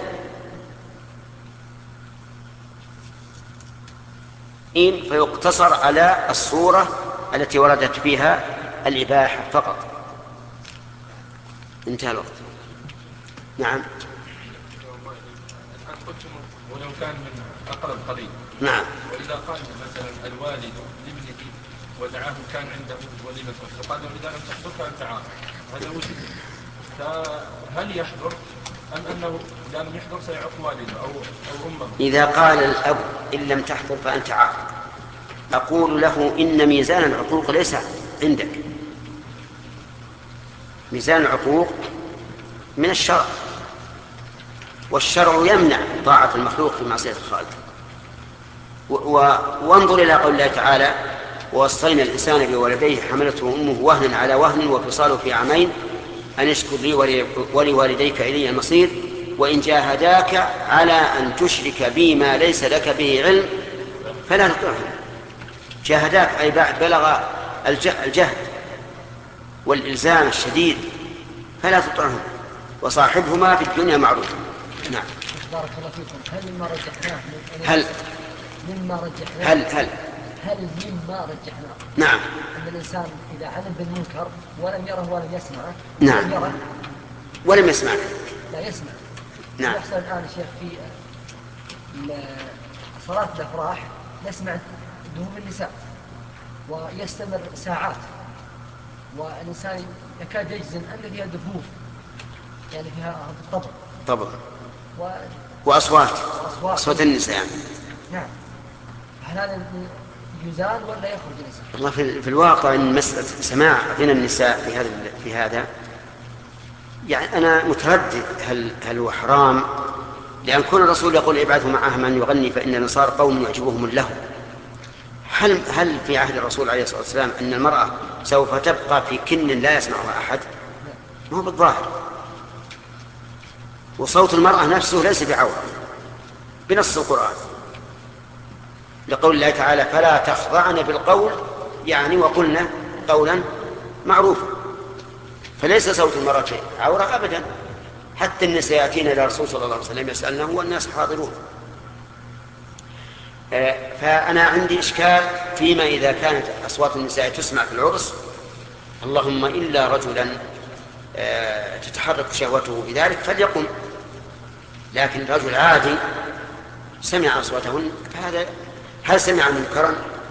إن فيقتصر على الصورة التي وردت فيها الإباحة فقط. انتهى الوقت. نعم. ولو كان من أقرب قريب. نعم. وإذا قال مثلا الوالد لابنه ودعاه كان عنده وليمة فقال له إذا لم تحضر فأنت عاق، هذا وجد، فهل يحضر أم أنه إذا لم يحضر سيعق والده أو أو أمه؟ إذا قال الأب إن لم تحضر فأنت عاق، أقول له إن ميزان العقوق ليس عندك، ميزان العقوق من الشرع، والشرع يمنع طاعة المخلوق في معصية الخالق. وانظر إلى قول الله تعالى: ووصينا الإنسان بولديه حملته أمه وهنا على وهن وفصاله في عامين أن اشكر لي ولوالديك إلي المصير وإن جاهداك على أن تشرك بي ما ليس لك به علم فلا تطعهما. جاهداك أي بلغ الجهد والإلزام الشديد فلا تطعهما وصاحبهما في الدنيا معروفا. نعم. بارك الله فيكم. هل مما رجحناه هل مما رجحناه هل هل هل مما رجحناه نعم أن الإنسان إذا علم بالمنكر ولم يره ولم يسمعه نعم يره ولم يسمع لا يسمع. نعم. يحصل الآن يا شيخ في صلاة الأفراح نسمع دهوم النساء ويستمر ساعات، والإنسان يكاد يجزم أن فيها دفوف، يعني فيها طبع طبعا و... وأصوات وأصوات أصوات النساء يعني. نعم. هل هذا يزال ولا يخرج النساء؟ والله في, في الواقع إن مسألة سماع غنى النساء في هذا في هذا يعني أنا متردد، هل هل هو حرام؟ لأن كل الرسول يقول ابعثوا معها من يغني فإن الأنصار قوم يعجبهم اللهو. هل هل في عهد الرسول عليه الصلاة والسلام أن المرأة سوف تبقى في كن لا يسمعها أحد؟ ما هو بالظاهر. وصوت المرأة نفسه ليس بعورة بنص القرآن، لقول الله تعالى: فلا تخضعن بالقول، يعني وقلنا قولا معروفا. فليس صوت المرأة عورة أبدا، حتى النساء يأتين إلى الرسول صلى الله عليه وسلم يسألنه والناس حاضرون. فأنا عندي إشكال فيما إذا كانت أصوات النساء تسمع في العرس، اللهم إلا رجلا تتحرك شهوته بذلك فليقم، لكن رجل عادي سمع أصواتهن فهذا هل سمع منكرا؟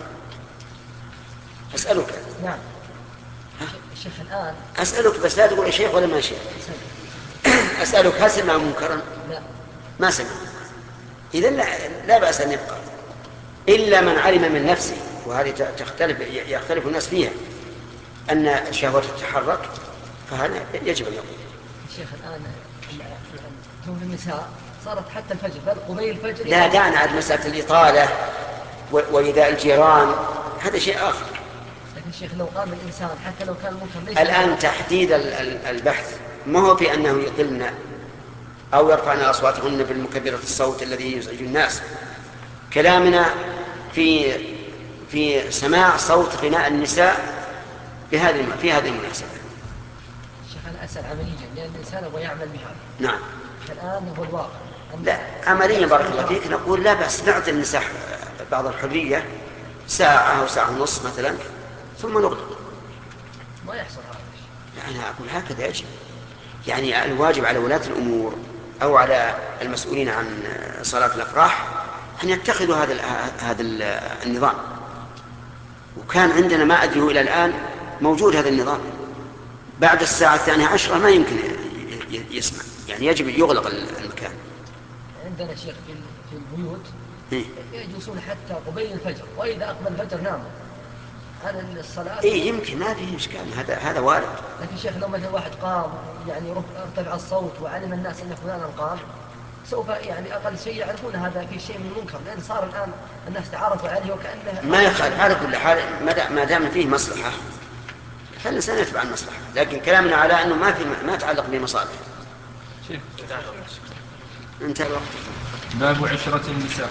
أسألك. نعم. الشيخ الآن أسألك بس لا تقول يا شيخ ولا ما شيخ. أسألك هل سمع منكرا؟ لا. ما سمع. إذن لا, لا بأس أن يبقى إلا من علم من نفسه، وهذه تختلف يختلف الناس فيها، أن الشهوة تتحرك، فهذا يجب أن يقول. الشيخ الآن توم النساء صارت حتى الفجر، بل قبيل الفجر. لا دعنا عن مسألة الإطالة وإيذاء الجيران، هذا شيء آخر. لكن الشيخ لو قام الإنسان حتى لو كان المنكر ليس الآن تحديد البحث ما هو في أنه يقلن أو يرفعن أصواتهن بالمكبرة الصوت الذي يزعج الناس. كلامنا في في سماع صوت غناء النساء بهذه في هذه المناسبة. الشيخ أنا أسأل عمليا لأن الإنسان هو يعمل بهذا. نعم. الآن هو الواقع. لا عمليا بارك الله فيك نقول لا بأس نعطي النساء بعض الحرية ساعة أو ساعة ونصف مثلا ثم نغلق. ما يحصل هذا. أنا أقول هكذا يجب، يعني الواجب على ولاة الأمور أو على المسؤولين عن صلاة الأفراح أن يتخذوا هذا هذا النظام. وكان عندنا ما أدري إلى الآن موجود هذا النظام، بعد الساعة الثانية عشرة ما يمكن يسمع، يعني يجب يغلق المكان. عندنا شيخ في البيوت يجلسون حتى قبيل الفجر، وإذا أقبل الفجر ناموا عن الصلاة. إيه يمكن ما فيه إشكال، هذا هذا وارد. لكن شيخ لو مثلا واحد قام يعني ارتفع الصوت وعلم الناس أن فلانا قام، سوف يعني أقل شيء يعرفون هذا في شيء من المنكر، لأن صار الآن الناس تعرفوا عليه وكأنه ما يخالف على كل حال ما دام فيه مصلحة فالإنسان يتبع المصلحة، لكن كلامنا على أنه ما في ما يتعلق بمصالح. شيخ انتهى الوقت. باب عشرة النساء.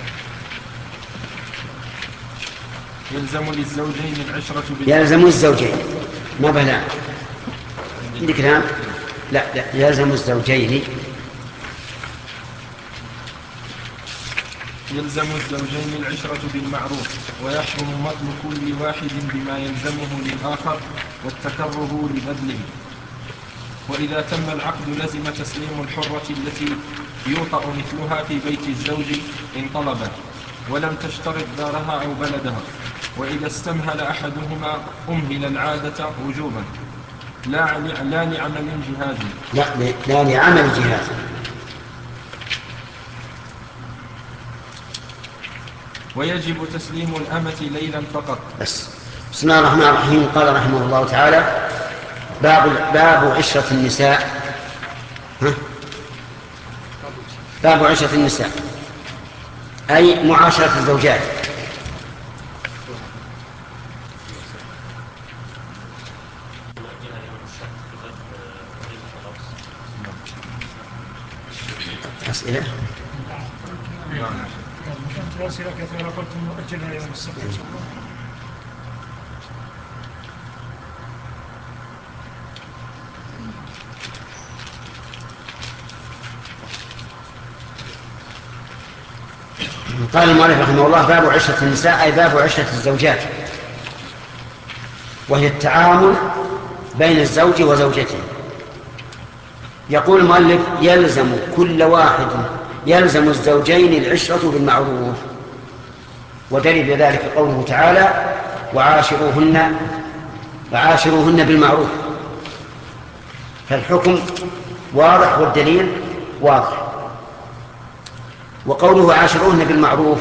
يلزم للزوجين العشرة بال... يلزم الزوجين ما بلا عندك كلام؟ لا لا يلزم الزوجين يلزم الزوجين العشرة بالمعروف، ويحرم مطل كل واحد بما يلزمه للآخر والتكره لبذله. وإذا تم العقد لزم تسليم الحرة التي يوطأ مثلها في بيت الزوج إن طلبت ولم تشترط دارها أو بلدها. وإذا استمهل أحدهما أمهل العادة وجوبا لا لا لعمل جهاز لا لا لعمل جهاز. ويجب تسليم الأمة ليلا فقط. بس بسم الله الرحمن الرحيم. قال رحمه الله تعالى باب باب عشرة النساء. ها؟ باب عشرة النساء أي معاشرة الزوجات. أسئلة؟ أسئلة كثيرة قلت نؤجلها يوم السبت إن شاء الله. قال المؤلف رحمه الله باب عشرة النساء أي باب عشرة الزوجات، وهي التعامل بين الزوج وزوجته. يقول المؤلف يلزم كل واحد يلزم الزوجين العشرة بالمعروف، ودليل ذلك قوله تعالى وعاشروهن وعاشروهن بالمعروف، فالحكم واضح والدليل واضح. وقوله عاشروهن بالمعروف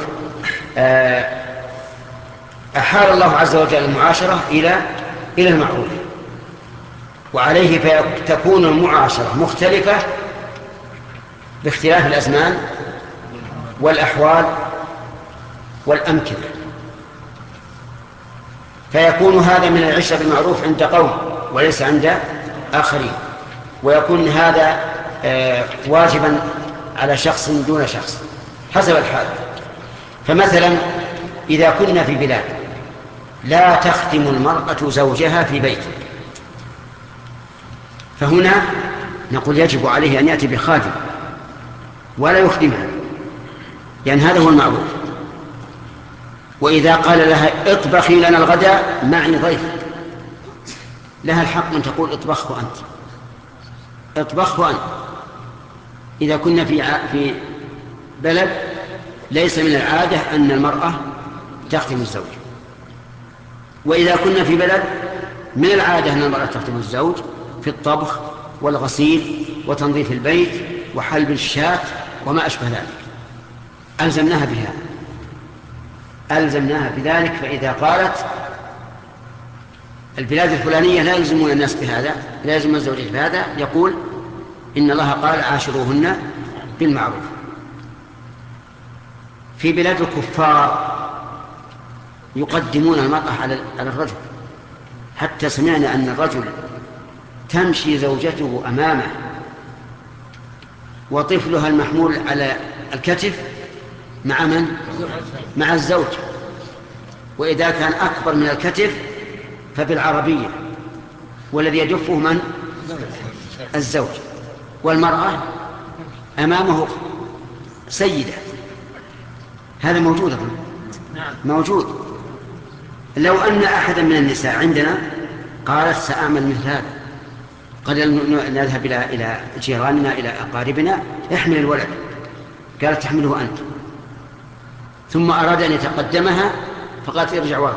أحال الله عز وجل المعاشرة إلى إلى المعروف، وعليه فتكون المعاشرة مختلفة باختلاف الأزمان والأحوال والأمكنة، فيكون هذا من العشرة بالمعروف عند قوم وليس عند آخرين، ويكون هذا واجبا على شخص دون شخص حسب الحال. فمثلا إذا كنا في بلاد لا تخدم المرأة زوجها في بيته، فهنا نقول يجب عليه أن يأتي بخادم ولا يخدمها، لأن هذا هو المعروف. وإذا قال لها اطبخي لنا الغداء معي ضيف، لها الحق أن تقول اطبخه أنت اطبخه أنت. إذا كنا في في بلد ليس من العادة أن المرأة تخدم الزوج، وإذا كنا في بلد من العادة أن المرأة تخدم الزوج في الطبخ والغسيل وتنظيف البيت وحلب الشاة وما أشبه ذلك، ألزمناها بها ألزمناها بذلك. فإذا قالت البلاد الفلانية لا يلزمون الناس بهذا، لا يلزم الزوجين بهذا، يقول إن الله قال عاشروهن بالمعروف. في بلاد الكفار يقدمون المرأة على الرجل، حتى سمعنا أن الرجل تمشي زوجته أمامه وطفلها المحمول على الكتف مع من؟ مع الزوج، وإذا كان أكبر من الكتف فبالعربية، والذي يدفه من؟ الزوج، والمرأة أمامه سيدة. هذا موجود موجود. لو أن أحدا من النساء عندنا قالت سأعمل مثل هذا، قد نذهب إلى إلى جيراننا إلى أقاربنا احمل الولد، قالت تحمله أنت، ثم أراد أن يتقدمها فقالت ارجع ورا،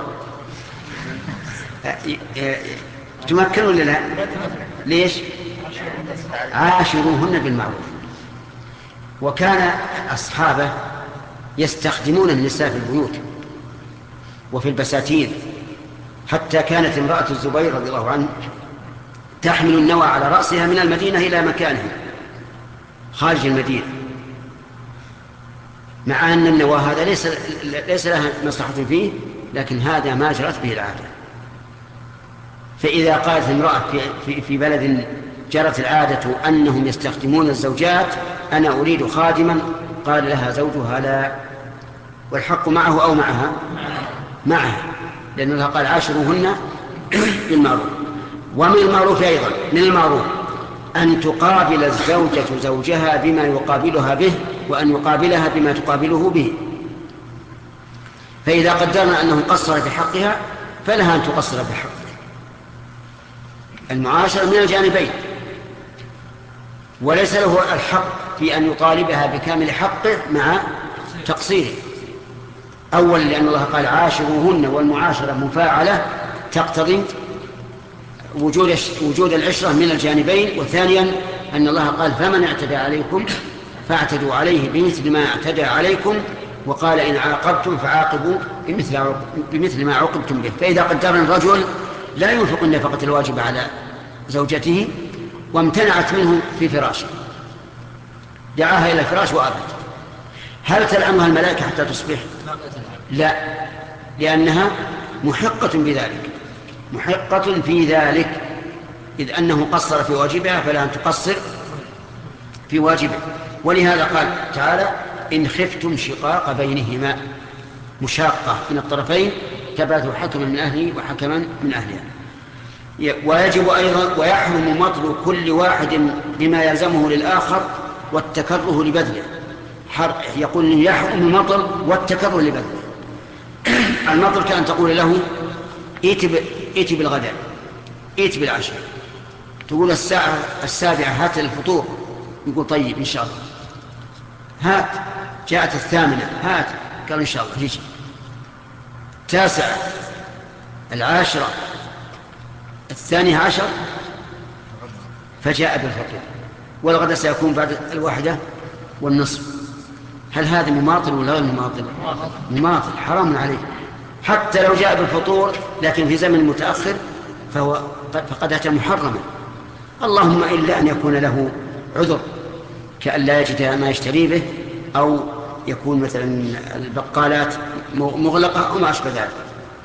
تمكن ولا لا؟ ليش؟ عاشروهن بالمعروف. وكان أصحابه يستخدمون النساء في البيوت وفي البساتين، حتى كانت امرأة الزبير رضي الله عنه تحمل النوى على رأسها من المدينة إلى مكانه خارج المدينة، مع أن النوى هذا ليس, ليس لها مصلحة فيه، لكن هذا ما جرت به العادة. فإذا قالت امرأة في, في بلد جرت العادة أنهم يستخدمون الزوجات أنا أريد خادما، قال لها زوجها لا، والحق معه أو معها معها، لأن الله قال عاشروهن بالمعروف. ومن المعروف أيضا من المعروف أن تقابل الزوجة زوجها بما يقابلها به، وأن يقابلها بما تقابله به. فإذا قدرنا أنه قصر في حقها فلها أن تقصر في حقه. المعاشرة من الجانبين، وليس له الحق في أن يطالبها بكامل حقه مع تقصيره. أولا لأن الله قال عاشروهن، والمعاشرة مفاعلة تقتضي وجود وجود العشرة من الجانبين. وثانيا أن الله قال فمن اعتدى عليكم فاعتدوا عليه بمثل ما اعتدى عليكم، وقال إن عاقبتم فعاقبوا بمثل, بمثل ما عوقبتم به. فإذا قدرنا الرجل لا ينفق النفقة الواجبة على زوجته وامتنعت منه في فراشه، دعاها إلى الفراش وأبت، هل تلعنها الملائكة حتى تصبح؟ لا، لأنها محقة بذلك، محقة في ذلك، إذ أنه قصر في واجبها فلا أن تقصر في واجبه. ولهذا قال تعالى إن خفتم شقاق بينهما، مشاقة من الطرفين، فبعثوا حكما من أهله وحكما من أهلها. ويجب أيضا ويحرم مطل كل واحد بما يلزمه للآخر والتكره لبذله. يقول يحرم المطل والتكره لبذله. المطل كأن تقول له ائت بالغداء، ائت بالعشاء، تقول الساعة السابعة هات الفطور، يقول طيب إن شاء الله، هات، جاءت الثامنة هات، قال إن شاء الله يجي، تاسعة، العاشرة، الثانية عشر، فجاء بالفطور، والغداء سيكون بعد الواحدة والنصف. هل هذا مماطل ولا غير مماطل؟ مماطل، حرام عليه. حتى لو جاء بالفطور لكن في زمن متأخر فهو فقد أتى محرما، اللهم إلا أن يكون له عذر كأن لا يجد ما يشتري به، أو يكون مثلا البقالات مغلقة أو ما أشبه ذلك.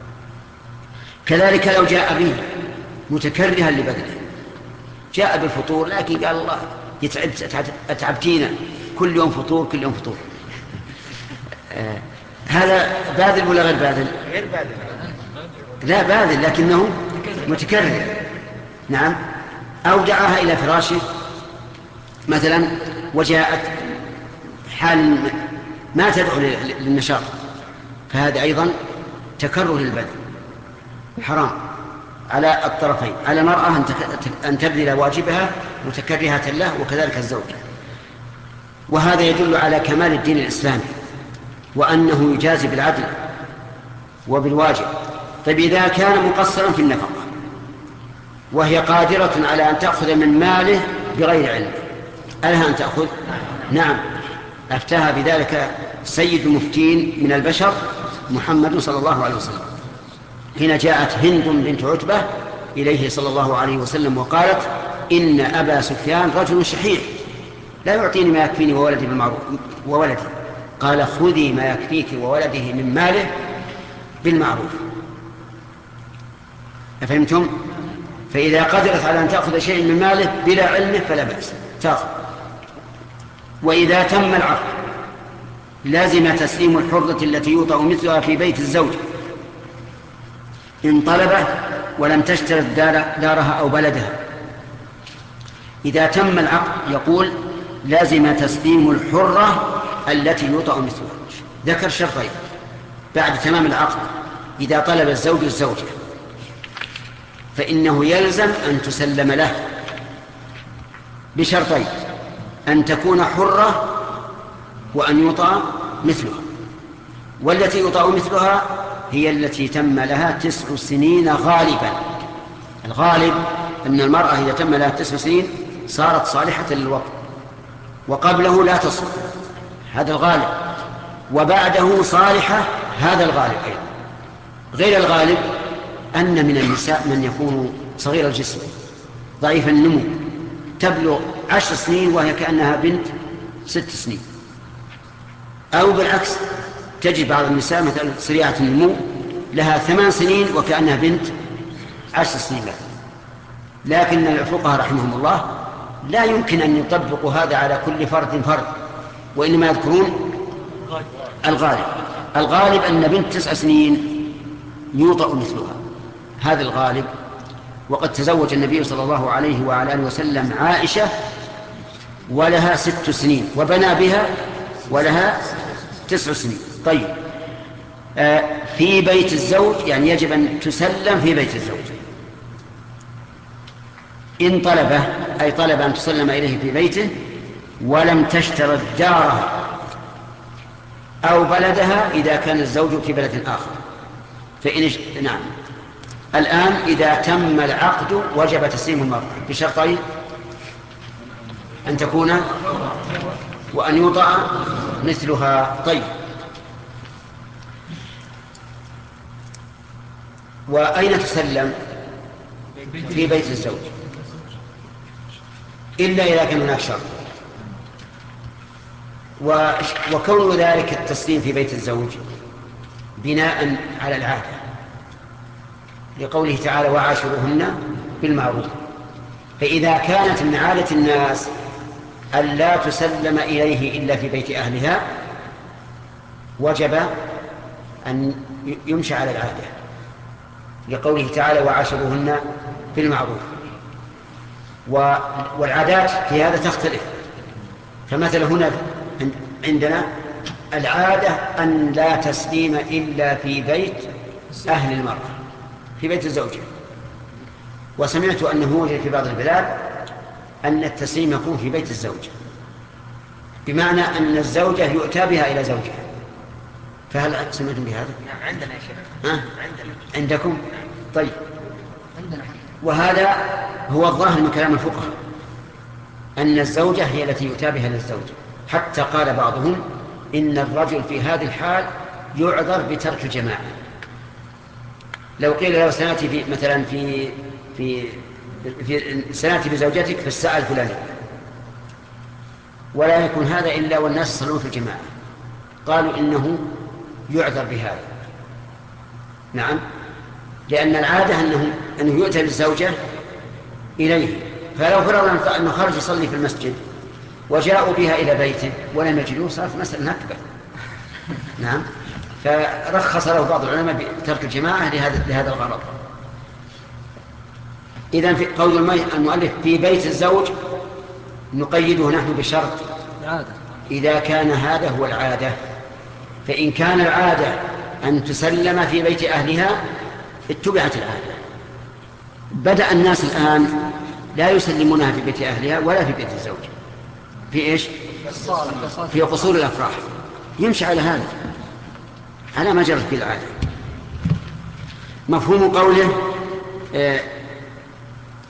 كذلك لو جاء به متكرها لبذله، جاء بالفطور لكن قال الله يتعب أتعبتينا كل يوم فطور كل يوم فطور، آه هذا باذل ولا غير باذل؟ غير باذل. لا باذل لكنه متكرر. نعم. أو دعاها إلى فراشه مثلا وجاءت حال ما تدعو للنشاط، فهذا أيضا تكرر للبذل، حرام على الطرفين، على المرأة أن تبذل واجبها متكرهة له، وكذلك الزوج. وهذا يدل على كمال الدين الإسلامي وأنه يجازي بالعدل وبالواجب. طيب إذا كان مقصرا في النفقة وهي قادرة على أن تأخذ من ماله بغير علم، ألها أن تأخذ؟ نعم، أفتاها بذلك سيد المفتين من البشر محمد صلى الله عليه وسلم حين جاءت هند بنت عتبة إليه صلى الله عليه وسلم وقالت: إن أبا سفيان رجل شحيح لا يعطيني ما يكفيني وولدي بالمعروف وولدي. قال: خذي ما يكفيك وولده من ماله بالمعروف. أفهمتم؟ فإذا قدرت على أن تأخذ شيء من ماله بلا علمه فلا بأس تأخذ. وإذا تم العقد لازم تسليم الحرة التي يوطأ مثلها في بيت الزوج إن طلبه ولم تشترط دارها أو بلدها. إذا تم العقد يقول لازم تسليم الحرة التي يوطأ مثلها. ذكر شرطين بعد تمام العقد: إذا طلب الزوج الزوجة فإنه يلزم أن تسلم له بشرطين: أن تكون حرة وأن يوطأ مثلها. والتي يوطأ مثلها هي التي تم لها تسع سنين غالبا. الغالب أن المرأة إذا تم لها تسع سنين صارت صالحة للوطء، وقبله لا تصل، هذا الغالب، وبعده صالحة، هذا الغالب أيضا. غير الغالب أن من النساء من يكون صغير الجسم ضعيف النمو تبلغ عشر سنين وهي كأنها بنت ست سنين، أو بالعكس تجد بعض النساء مثلا سريعة النمو لها ثمان سنين وكأنها بنت عشر سنين. لكن الفقهاء رحمهم الله لا يمكن أن يطبقوا هذا على كل فرد فرد، وإنما يذكرون الغالب. الغالب أن بنت تسع سنين يوطأ مثلها، هذا الغالب. وقد تزوج النبي صلى الله عليه وعلى آله وسلم عائشة ولها ست سنين وبنى بها ولها تسع سنين. طيب، آه في بيت الزوج يعني يجب أن تسلم في بيت الزوج إن طلبه، أي طلب أن تسلم إليه في بيته ولم تشترط دارها أو بلدها إذا كان الزوج في بلد آخر. فإن نعم الآن إذا تم العقد وجب تسليم المرأة بشرطين: أن تكون وأن يوطأ مثلها. طيب، وأين تسلم؟ في بيت الزوج، إلا إذا كان هناك شرط. وكون ذلك التسليم في بيت الزوج بناء على العادة، لقوله تعالى: وعاشروهن بالمعروف. فإذا كانت من عادة الناس أن لا تسلم إليه إلا في بيت أهلها وجب أن يمشي على العادة، لقوله تعالى: وعاشروهن بالمعروف. والعادات في هذا تختلف. فمثلا هنا عندنا العادة أن لا تسليم إلا في بيت أهل المرأة، في بيت الزوجة. وسمعت أنه يوجد في بعض البلاد أن التسليم يكون في بيت الزوجة، بمعنى أن الزوجة يؤتى بها إلى زوجها. فهل سمعتم بهذا؟ عندنا يا شيخ. ها؟ عندكم؟ طيب، وهذا هو الظاهر من كلام الفقهاء أن الزوجة هي التي يؤتى بها للزوج. حتى قال بعضهم إن الرجل في هذه الحال يعذر بترك الجماعة. لو قيل له سنأتي في مثلا في في في سنأتي بزوجتك في الساعة الفلانية، ولا يكون هذا إلا والناس يصلون في الجماعة، قالوا إنه يعذر بهذا. نعم، لأن العادة أنه أنه يؤتى للزوجة إليه. فلو فرضنا أنه خرج يصلي في المسجد وجاءوا بها إلى بيته ولم يجدوه صارت مسألة نكبة. نعم، فرخص له بعض العلماء بترك الجماعة لهذا لهذا الغرض. إذن في قول المؤلف في بيت الزوج نقيده نحن بشرط إذا كان هذا هو العادة. فإن كان العادة أن تسلم في بيت أهلها اتبعت العادة. بدأ الناس الآن لا يسلمونها في بيت أهلها ولا في بيت الزوج، في إيش؟ في قصور الأفراح. يمشي على هذا، على ما جرت به العادة. مفهوم قوله آه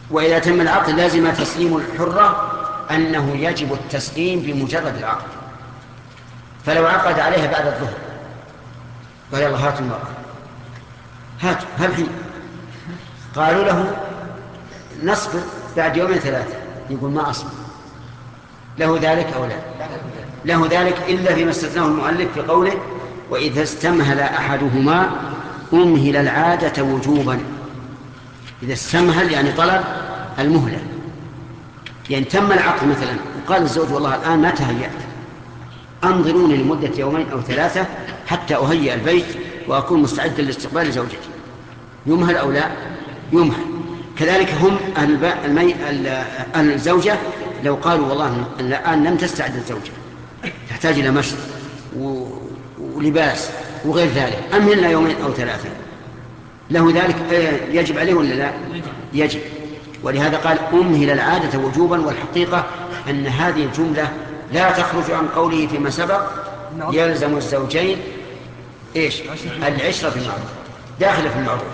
وإذا تم العقد لازم تسليم الحرة أنه يجب التسليم بمجرد العقد. فلو عقد عليها بعد الظهر قال يلا هاتوا المرأة هاتوا هالحين، قالوا له نصبر بعد يومين ثلاثة، يقول ما أصبر. له ذلك أو لا؟ له ذلك إلا فيما استثناه المؤلف في قوله وإذا استمهل أحدهما أمهل العادة وجوبا. إذا استمهل يعني طلب المهلة، يعني تم العقد مثلا وقال الزوج والله الآن ما تهيأت، أنظروني لمدة يومين أو ثلاثة حتى أهيئ البيت وأكون مستعدا لاستقبال زوجتي، يمهل أو لا؟ يمهل. كذلك هم أهل, المي... أهل الزوجة لو قالوا والله الآن لم تستعد الزوجة تحتاج إلى مشط و... ولباس وغير ذلك، أمهلنا يومين أو ثلاثة، له ذلك يجب عليه ولا لا؟ يجب. ولهذا قال أمهل العادة وجوبا. والحقيقة أن هذه الجملة لا تخرج عن قوله فيما سبق يلزم الزوجين إيش؟ العشرة في المعروف، داخل في المعروف.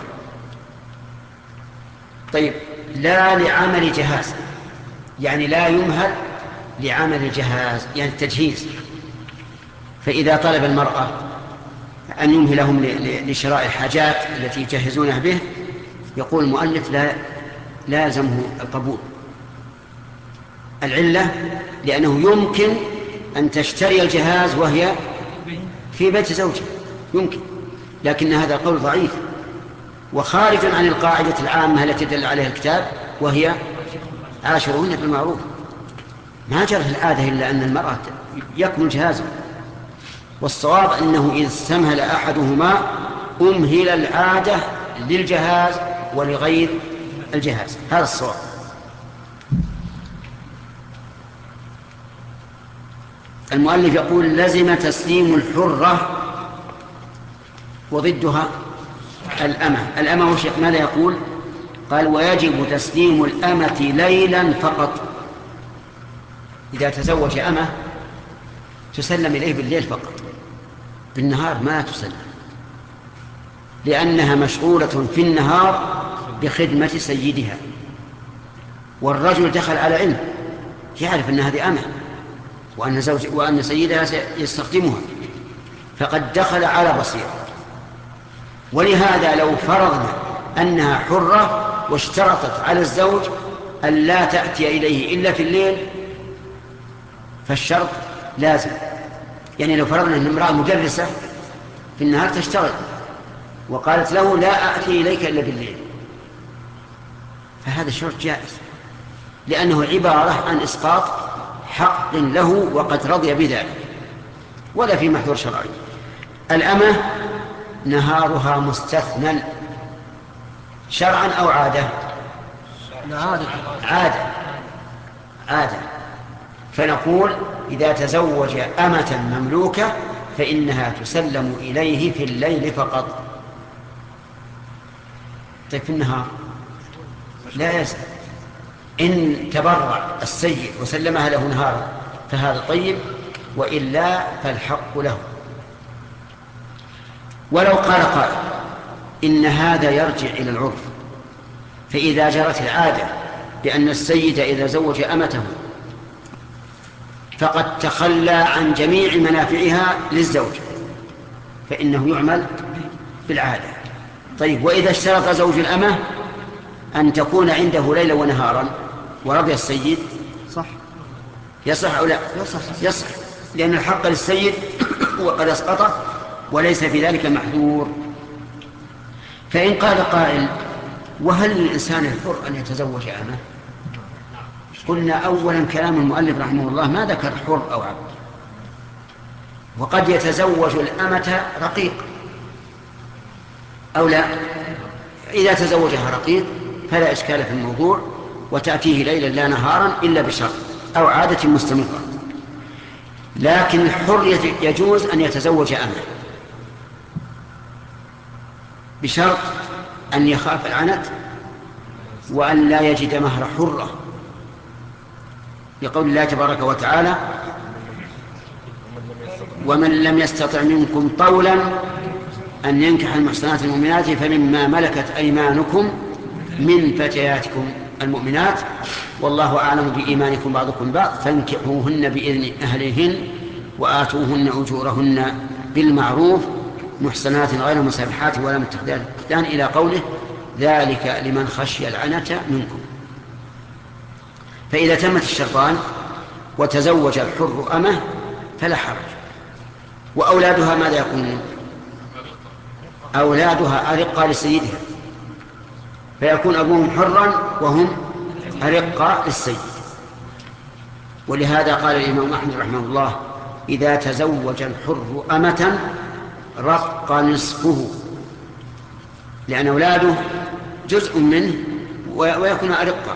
طيب لا لعمل جهاز، يعني لا يمهل لعمل الجهاز يعني التجهيز. فإذا طلب المرأة أن يمهلهم لشراء الحاجات التي يجهزونها به يقول المؤلف لا لازمه القبول. العلة لأنه يمكن أن تشتري الجهاز وهي في بيت زوجها، يمكن، لكن هذا القول ضعيف وخارج عن القاعدة العامة التي دل عليها الكتاب وهي عاشروهن بالمعروف. ما جرت العادة إلا أن المرأة يكمل جهازه، والصواب أنه إذا استمهل أحدهما أمهل العادة للجهاز ولغير الجهاز، هذا الصواب. المؤلف يقول لزم تسليم الحرة وضدها الأمة. الأمة وش ماذا يقول؟ قال ويجب تسليم الأمة ليلا فقط. إذا تزوج أمة تسلم إليه بالليل فقط، بالنهار ما تسلم، لأنها مشغولة في النهار بخدمة سيدها. والرجل دخل على علم، يعرف أن هذه أمة وأن, زوج وأن سيدها سيستخدمها، فقد دخل على بصيرة. ولهذا لو فرضنا أنها حرة واشترطت على الزوج أن لا تأتي إليه إلا في الليل فالشرط لازم. يعني لو فرضنا أن امرأة مدرسة في النهار تشتغل وقالت له لا أأتي إليك إلا بالليل، فهذا الشرط جائز، لأنه عبارة عن إسقاط حق له وقد رضي بذلك ولا في محذور شرعي. الأمة نهارها مستثنى شرعا أو عادة؟ عادة عادة عادة. فنقول إذا تزوج أمة مملوكة فإنها تسلم إليه في الليل فقط. طيب في النهار لا يسأل، إن تبرع السيد وسلمها له نهارا فهذا طيب، وإلا فالحق له. ولو قال قائل إن هذا يرجع إلى العرف، فإذا جرت العادة بأن السيد إذا زوج أمته فقد تخلى عن جميع منافعها للزوج فإنه يعمل بالعادة. طيب وإذا اشترط زوج الأمة أن تكون عنده ليلا ونهارا ورضي السيد صح يصح أو لا؟ يصح, يصح، لأن الحق للسيد وقد أسقطه وليس في ذلك محذور. فإن قال قائل وهل للإنسان الحر أن يتزوج أمه؟ قلنا أولا كلام المؤلف رحمه الله ما ذكر حر أو عبد، وقد يتزوج الأمة رقيق أو لا. إذا تزوجها رقيق فلا إشكال في الموضوع وتأتيه ليلا لا نهارا إلا بشرط أو عادة مستمرة. لكن الحر يجوز أن يتزوج أمه بشرط أن يخاف العنت وأن لا يجد مهر حرة، لقول الله تبارك وتعالى ومن لم يستطع منكم طولا أن ينكح المحصنات المؤمنات فمما ملكت أيمانكم من فتياتكم المؤمنات والله أعلم بإيمانكم بعضكم بعض فانكحوهن بإذن أهلهن وآتوهن أجورهن بالمعروف محسنات غير مسافحات ولا متخذات أخدان إلى قوله ذلك لمن خشي العنة منكم. فإذا تمت الشرطان وتزوج الحر أمه فلا حرج. وأولادها ماذا يكونون؟ أولادها أرقى لسيدها فيكون أبوهم حرا وهم أرقى للسيد. ولهذا قال الإمام أحمد رحمه الله إذا تزوج الحر أمة رق نصفه لأن أولاده جزء منه ويكون أرقى.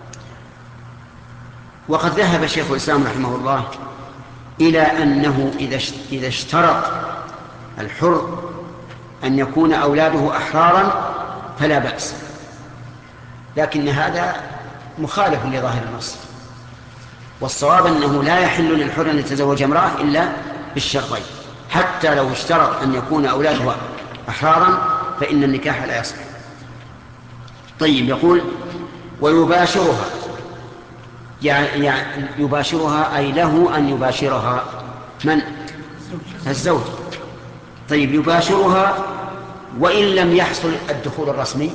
وقد ذهب شيخ الإسلام رحمه الله إلى أنه إذا اشترط الحر أن يكون أولاده أحرارا فلا بأس، لكن هذا مخالف لظاهر النص، والصواب أنه لا يحل للحر أن يتزوج امرأة إلا بالشرطين، حتى لو اشترط أن يكون أولاده أحرارا فإن النكاح لا يصح. طيب، يقول ويباشرها، يعني يباشرها أي له أن يباشرها من؟ الزوج. طيب، يباشرها وإن لم يحصل الدخول الرسمي؟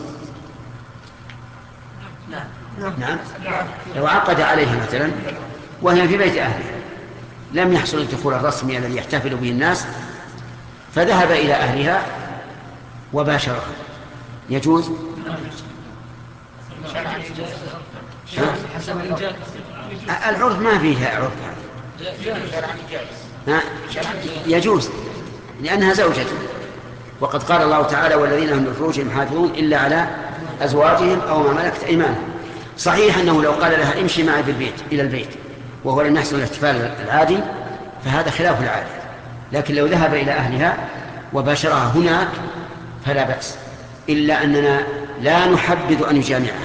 نعم. لو عقد عليه مثلا وهي في بيت أهله لم يحصل الدخول الرسمي الذي يحتفل به الناس فذهب إلى أهلها وباشرها، يجوز؟ العرف ما فيها عرف هذا، يجوز لأنها زوجته. وقد قال الله تعالى والذين هم لفروجهم حافظون إلا على أزواجهم أو ما ملكت أيمانهم. صحيح أنه لو قال لها امشي معي بالبيت إلى البيت وهو لم يحصل الاحتفال العادي فهذا خلاف العادة، لكن لو ذهب إلى أهلها وباشرها هناك فلا بأس، إلا أننا لا نحبذ أن يجامعها،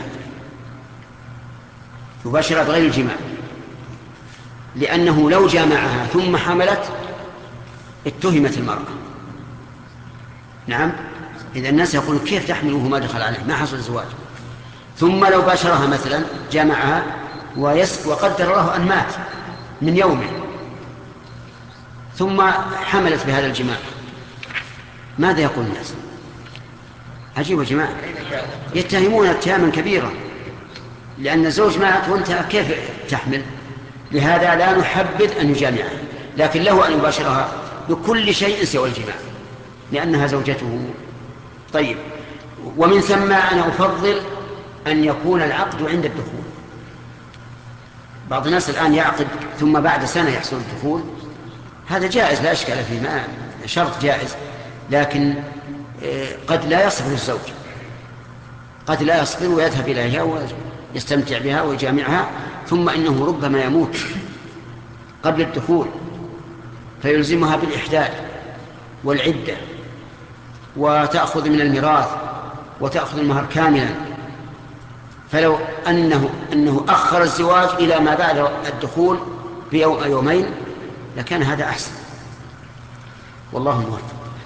يباشرها بغير الجماع، لأنه لو جامعها ثم حملت اتهمت المرأة. نعم، إذا الناس يقولون كيف تحمله ما دخل عليه ما حصل الزواج. ثم لو باشرها مثلا جامعها وقدر الله أن مات من يومه ثم حملت بهذا الجماع، ماذا يقول الناس؟ عجيب يا جماعة، يتهمون اتهاما كبيرا لأن الزوج مات وانت كيف تحمل. لهذا لا نحبذ أن يجامعها، لكن له أن يباشرها بكل شيء سوى الجماع لأنها زوجته. طيب، ومن ثم أنا أفضل أن يكون العقد عند الدخول. بعض الناس الآن يعقد ثم بعد سنة يحصل الدخول، هذا جائز لا إشكال فيه، ما شرط جائز، لكن قد لا يصبر الزوج، قد لا يصبر ويذهب إليها ويستمتع بها ويجامعها، ثم إنه ربما يموت قبل الدخول فيلزمها بالإحداد والعدة وتأخذ من الميراث وتأخذ المهر كاملا. فلو أنه, أنه أخر الزواج إلى ما بعد الدخول بيوم يومين لكان هذا أحسن، والله موفق.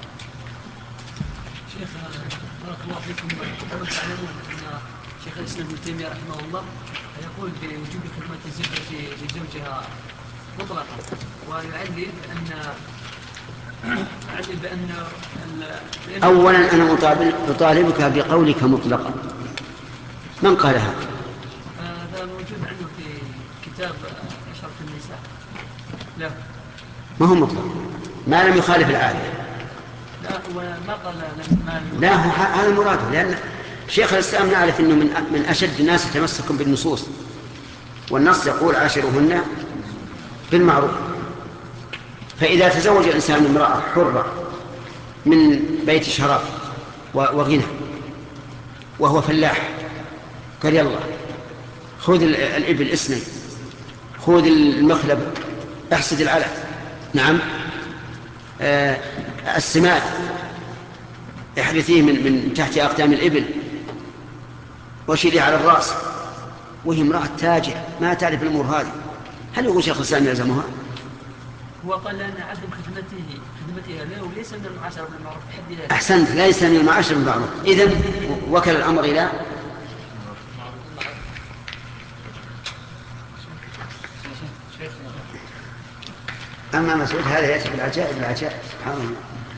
شيخ بارك الله فيكم، تعلمون أن شيخ الإسلام ابن تيمية رحمه الله يقول بوجوب خدمة الزوجة لزوجها مطلقا، ويعلل أن يعلل بأن أولا أنا أطالبك بقولك مطلقا، من قال هذا؟ هذا موجود عنه في كتاب أشرف النساء. لا ما هو مطلق، ما لم يخالف العادة. لا هو ما قال ما لا، هذا المراد، لأن شيخ الإسلام نعرف أنه من من أشد الناس تمسكا بالنصوص، والنص يقول عاشرهن بالمعروف. فإذا تزوج الإنسان امرأة حرة من بيت شراب وغنى وهو فلاح، قال يلا خذ الإبل اسني، خذ المخلب احسد العلف، نعم آه السماد احرثيه من, من تحت أقدام الإبل وشيليه على الرأس، وهي امرأة تاجر ما تعرف الأمور هذه، هل يقول شيخ الإسلام يلزمها؟ هو قال لأن عدم خدمته خدمتها له ليس من المعاشرة بالمعروف بحد ذاته. أحسنت، ليس من المعاشرة بالمعروف. إذن وكل الأمر إلى أما مسعود هذا يأتي بالعجائب العجائب سبحان الله.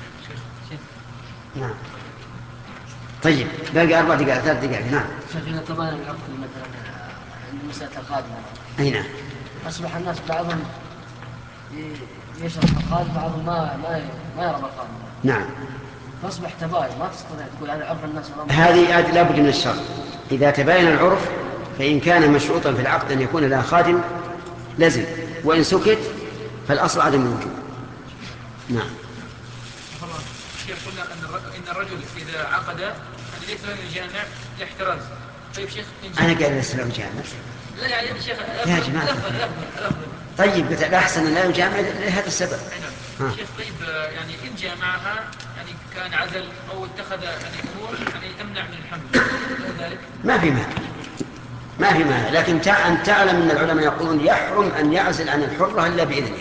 نعم. طيب باقي أربع دقائق ثلاث دقائق. نعم. شيخنا طبعا العقد مثلا عند مسألة الخادمة. أي نعم. أصبح الناس بعضهم يشرب الخادم بعضهم ما ما ما يرى الخادم. نعم. فأصبح تباين ما تستطيع تقول هذا عرف الناس. هذه لا بد من الشرط. إذا تباين العرف فإن كان مشروطا في العقد أن يكون لها خادم لازم، وإن سكت فالأصل عدم الوجوب. نعم. كيف قلنا أن الرجل إذا عقد أن ليس له الجامع لاحتراز. طيب شيخ أنا قال ليس له جامع. لا يعني شيخ يا جماعة. طيب قلت الأحسن أن لا يجامع لهذا السبب. نعم. شيخ طيب يعني إن جامعها يعني كان عزل أو اتخذ يعني أمور يعني تمنع من الحمل ذلك. ما في مانع. ما في مانع، لكن أن تعلم أن العلماء يقولون يحرم أن يعزل عن الحرة إلا بإذنه.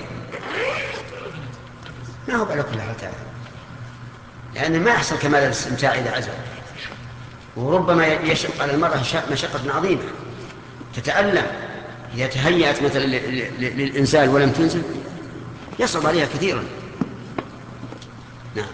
ما هو على كل حال تعالى، لأن ما يحصل كمال الاستمتاع إذا عزل، وربما يشق على المرأة مشقة عظيمة تتألم إذا تهيأت مثلا للإنزال ولم تنزل يصعب عليها كثيرا. نعم.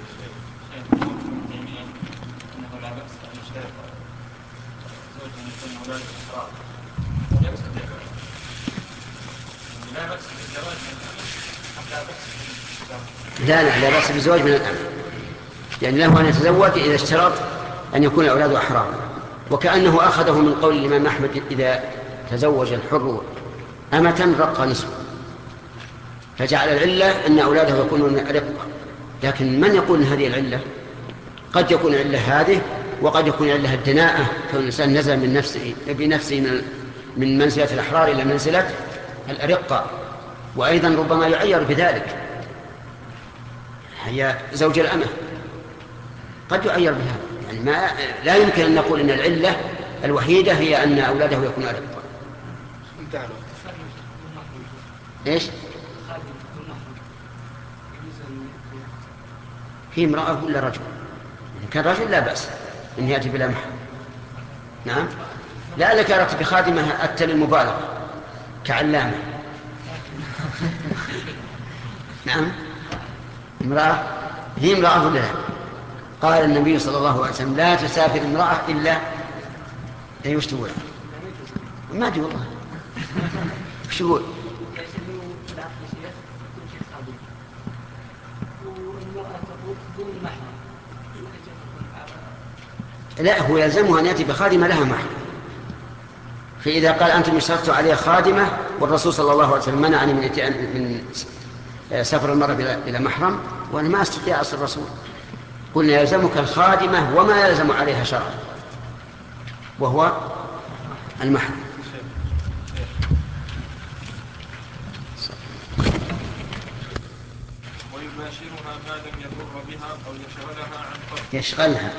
لا لا لا بأس بالزواج من الأم، يعني له أن يتزوج إذا اشترط أن يكون الأولاد أحرار، وكأنه أخذه من قول الإمام أحمد إذا تزوج الحر أمة رق نصفه، فجعل العلة أن أولاده يكونون رقة. لكن من يقول هذه العلة؟ قد يكون العلة هذه، وقد يكون العلة الدناءة، فالإنسان نزل من نفسه بنفسه من من منزلة الأحرار إلى منزلة الأرقة، وأيضا ربما يعير بذلك، هي زوج الأمة قد يعير بها. يعني ما لا يمكن أن نقول أن العلة الوحيدة هي أن أولاده يكونوا أرقة. إيش؟ في امرأة ولا رجل؟ إذا كان رجل لا بأس إن يأتي بلا محرم. نعم. لعلك أردت بخادمة أتى للمبالغة كعلامة. نعم. امرأة هي امرأة ولا لا؟ قال النبي صلى الله عليه وسلم لا تسافر امرأة إلا أيوش تقول؟ ما أدري والله. وش يقول؟ لا، هو يلزمها أن يأتي بخادمة لها محرم. فإذا قال أنتم اشترطتوا عليه خادمة والرسول صلى الله عليه وسلم منعني من من سفر المرأة إلى محرم وأنا ما أستطيع أصل الرسول، قلنا يلزمك الخادمة وما يلزم عليها شرعا وهو المحرم. ويباشرها ما لم يضر بها أو يشغلها عن فرض. يشغلها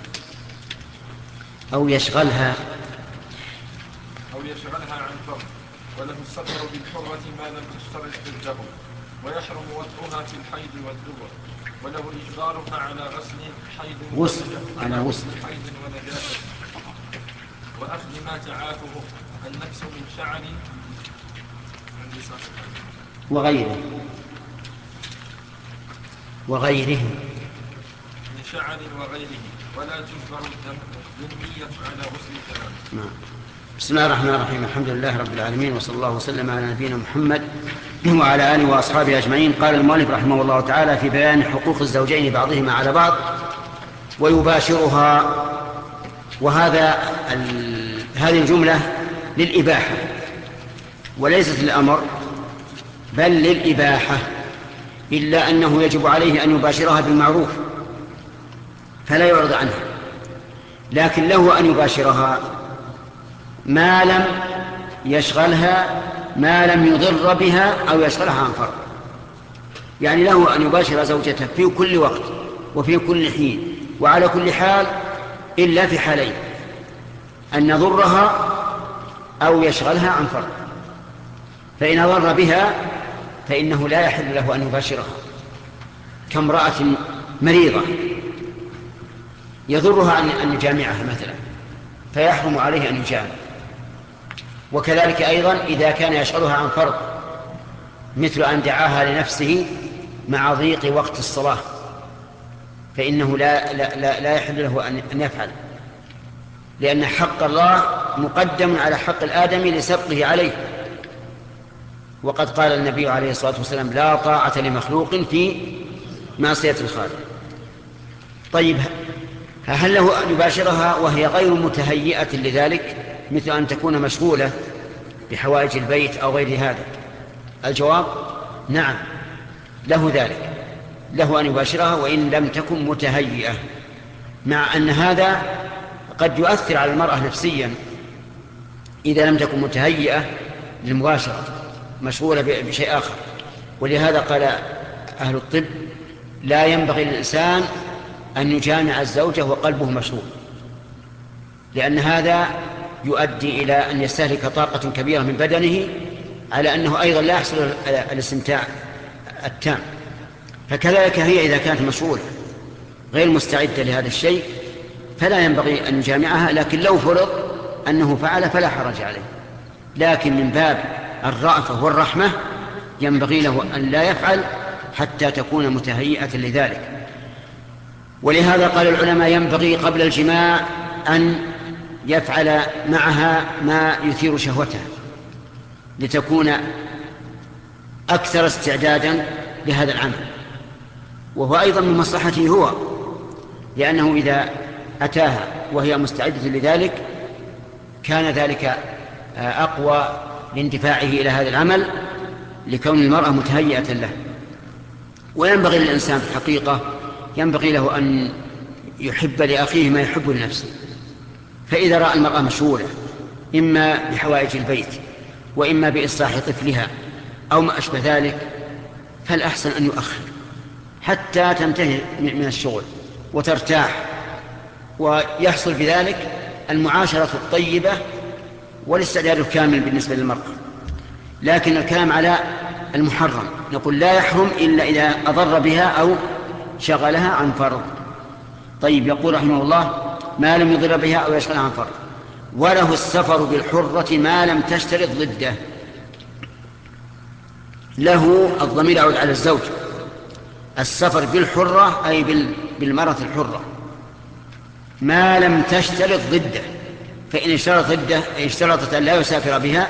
أو يشغلها أو يشغلها عن فرض، وله السفر بالحرة ما لم تشترط بالجبر، ويحرم وطئها في الحيض والدبر، وله إجبارها على غسل حيض غسل على غسل حيض ونجاسة، وأخذ ما تعافه النفس من شعر وغيره وغيره من شعر وغيره، ولا تجبر الذمية على غسل الكلام. نعم. بسم الله الرحمن الرحيم، الحمد لله رب العالمين، وصلى الله وسلم على نبينا محمد وعلى آله وأصحابه أجمعين. قال المؤلف رحمه الله تعالى في بيان حقوق الزوجين بعضهما على بعض ويباشرها، وهذا هذه الجملة للإباحة وليست للأمر بل للإباحة، إلا أنه يجب عليه أن يباشرها بالمعروف فلا يعرض عنها، لكن له أن يباشرها ما لم يشغلها ما لم يضر بها أو يشغلها عن فرض. يعني له أن يباشر زوجته في كل وقت وفي كل حين وعلى كل حال إلا في حالين: أن يضرها أو يشغلها عن فرض. فإن ضر بها فإنه لا يحل له أن يباشرها، كامرأة مريضة يضرها أن يجامعها مثلا فيحرم عليه أن يجامع، وكذلك أيضا إذا كان يشغلها عن فرض مثل أن دعاها لنفسه مع ضيق وقت الصلاة، فإنه لا, لا, لا, لا يحل له أن يفعل، لأن حق الله مقدم على حق الآدمي لسبقه عليه. وقد قال النبي عليه الصلاة والسلام: لا طاعة لمخلوق في معصية الخالق. طيب، هل له أن يباشرها وهي غير متهيئة لذلك، مثل أن تكون مشغولة بحوائج البيت أو غير هذا؟ الجواب: نعم، له ذلك، له أن يباشرها وإن لم تكن متهيئة، مع أن هذا قد يؤثر على المرأة نفسيا إذا لم تكن متهيئة للمباشرة، مشغولة بشيء آخر. ولهذا قال أهل الطب: لا ينبغي للإنسان أن يجامع الزوجة وقلبه مشغول، لأن هذا يؤدي إلى أن يستهلك طاقة كبيرة من بدنه، على أنه أيضا لا يحصل الاستمتاع التام. فكذلك هي إذا كانت مشغولة غير مستعدة لهذا الشيء فلا ينبغي أن يجامعها، لكن لو فرض أنه فعل فلا حرج عليه، لكن من باب الرأفة والرحمة ينبغي له أن لا يفعل حتى تكون متهيئة لذلك. ولهذا قال العلماء: ينبغي قبل الجماع أن يفعل معها ما يثير شهوتها لتكون أكثر استعدادا لهذا العمل، وهو أيضا من مصلحته هو، لأنه إذا أتاها وهي مستعدة لذلك كان ذلك أقوى لاندفاعه إلى هذا العمل، لكون المرأة متهيئة له. وينبغي للإنسان في الحقيقة ينبغي له أن يحب لأخيه ما يحب لنفسه، فإذا رأى المرأة مشغولة إما بحوائج البيت وإما بإصلاح طفلها أو ما أشبه ذلك، فالأحسن أن يؤخر حتى تنتهي من الشغل وترتاح، ويحصل بذلك المعاشرة الطيبة والاستعداد الكامل بالنسبة للمرأة. لكن الكلام على المحرم، نقول لا يحرم إلا إذا أضر بها أو شغلها عن فرض. طيب، يقول رحمه الله: ما لم يضر بها أو يشغلها عن فرض. وله السفر بالحرة ما لم تشترط ضده. له الضمير يعود على الزوج. السفر بالحرة أي بالمرأة الحرة ما لم تشترط ضده، فإن اشترط ضده اشترطت أن لا يسافر بها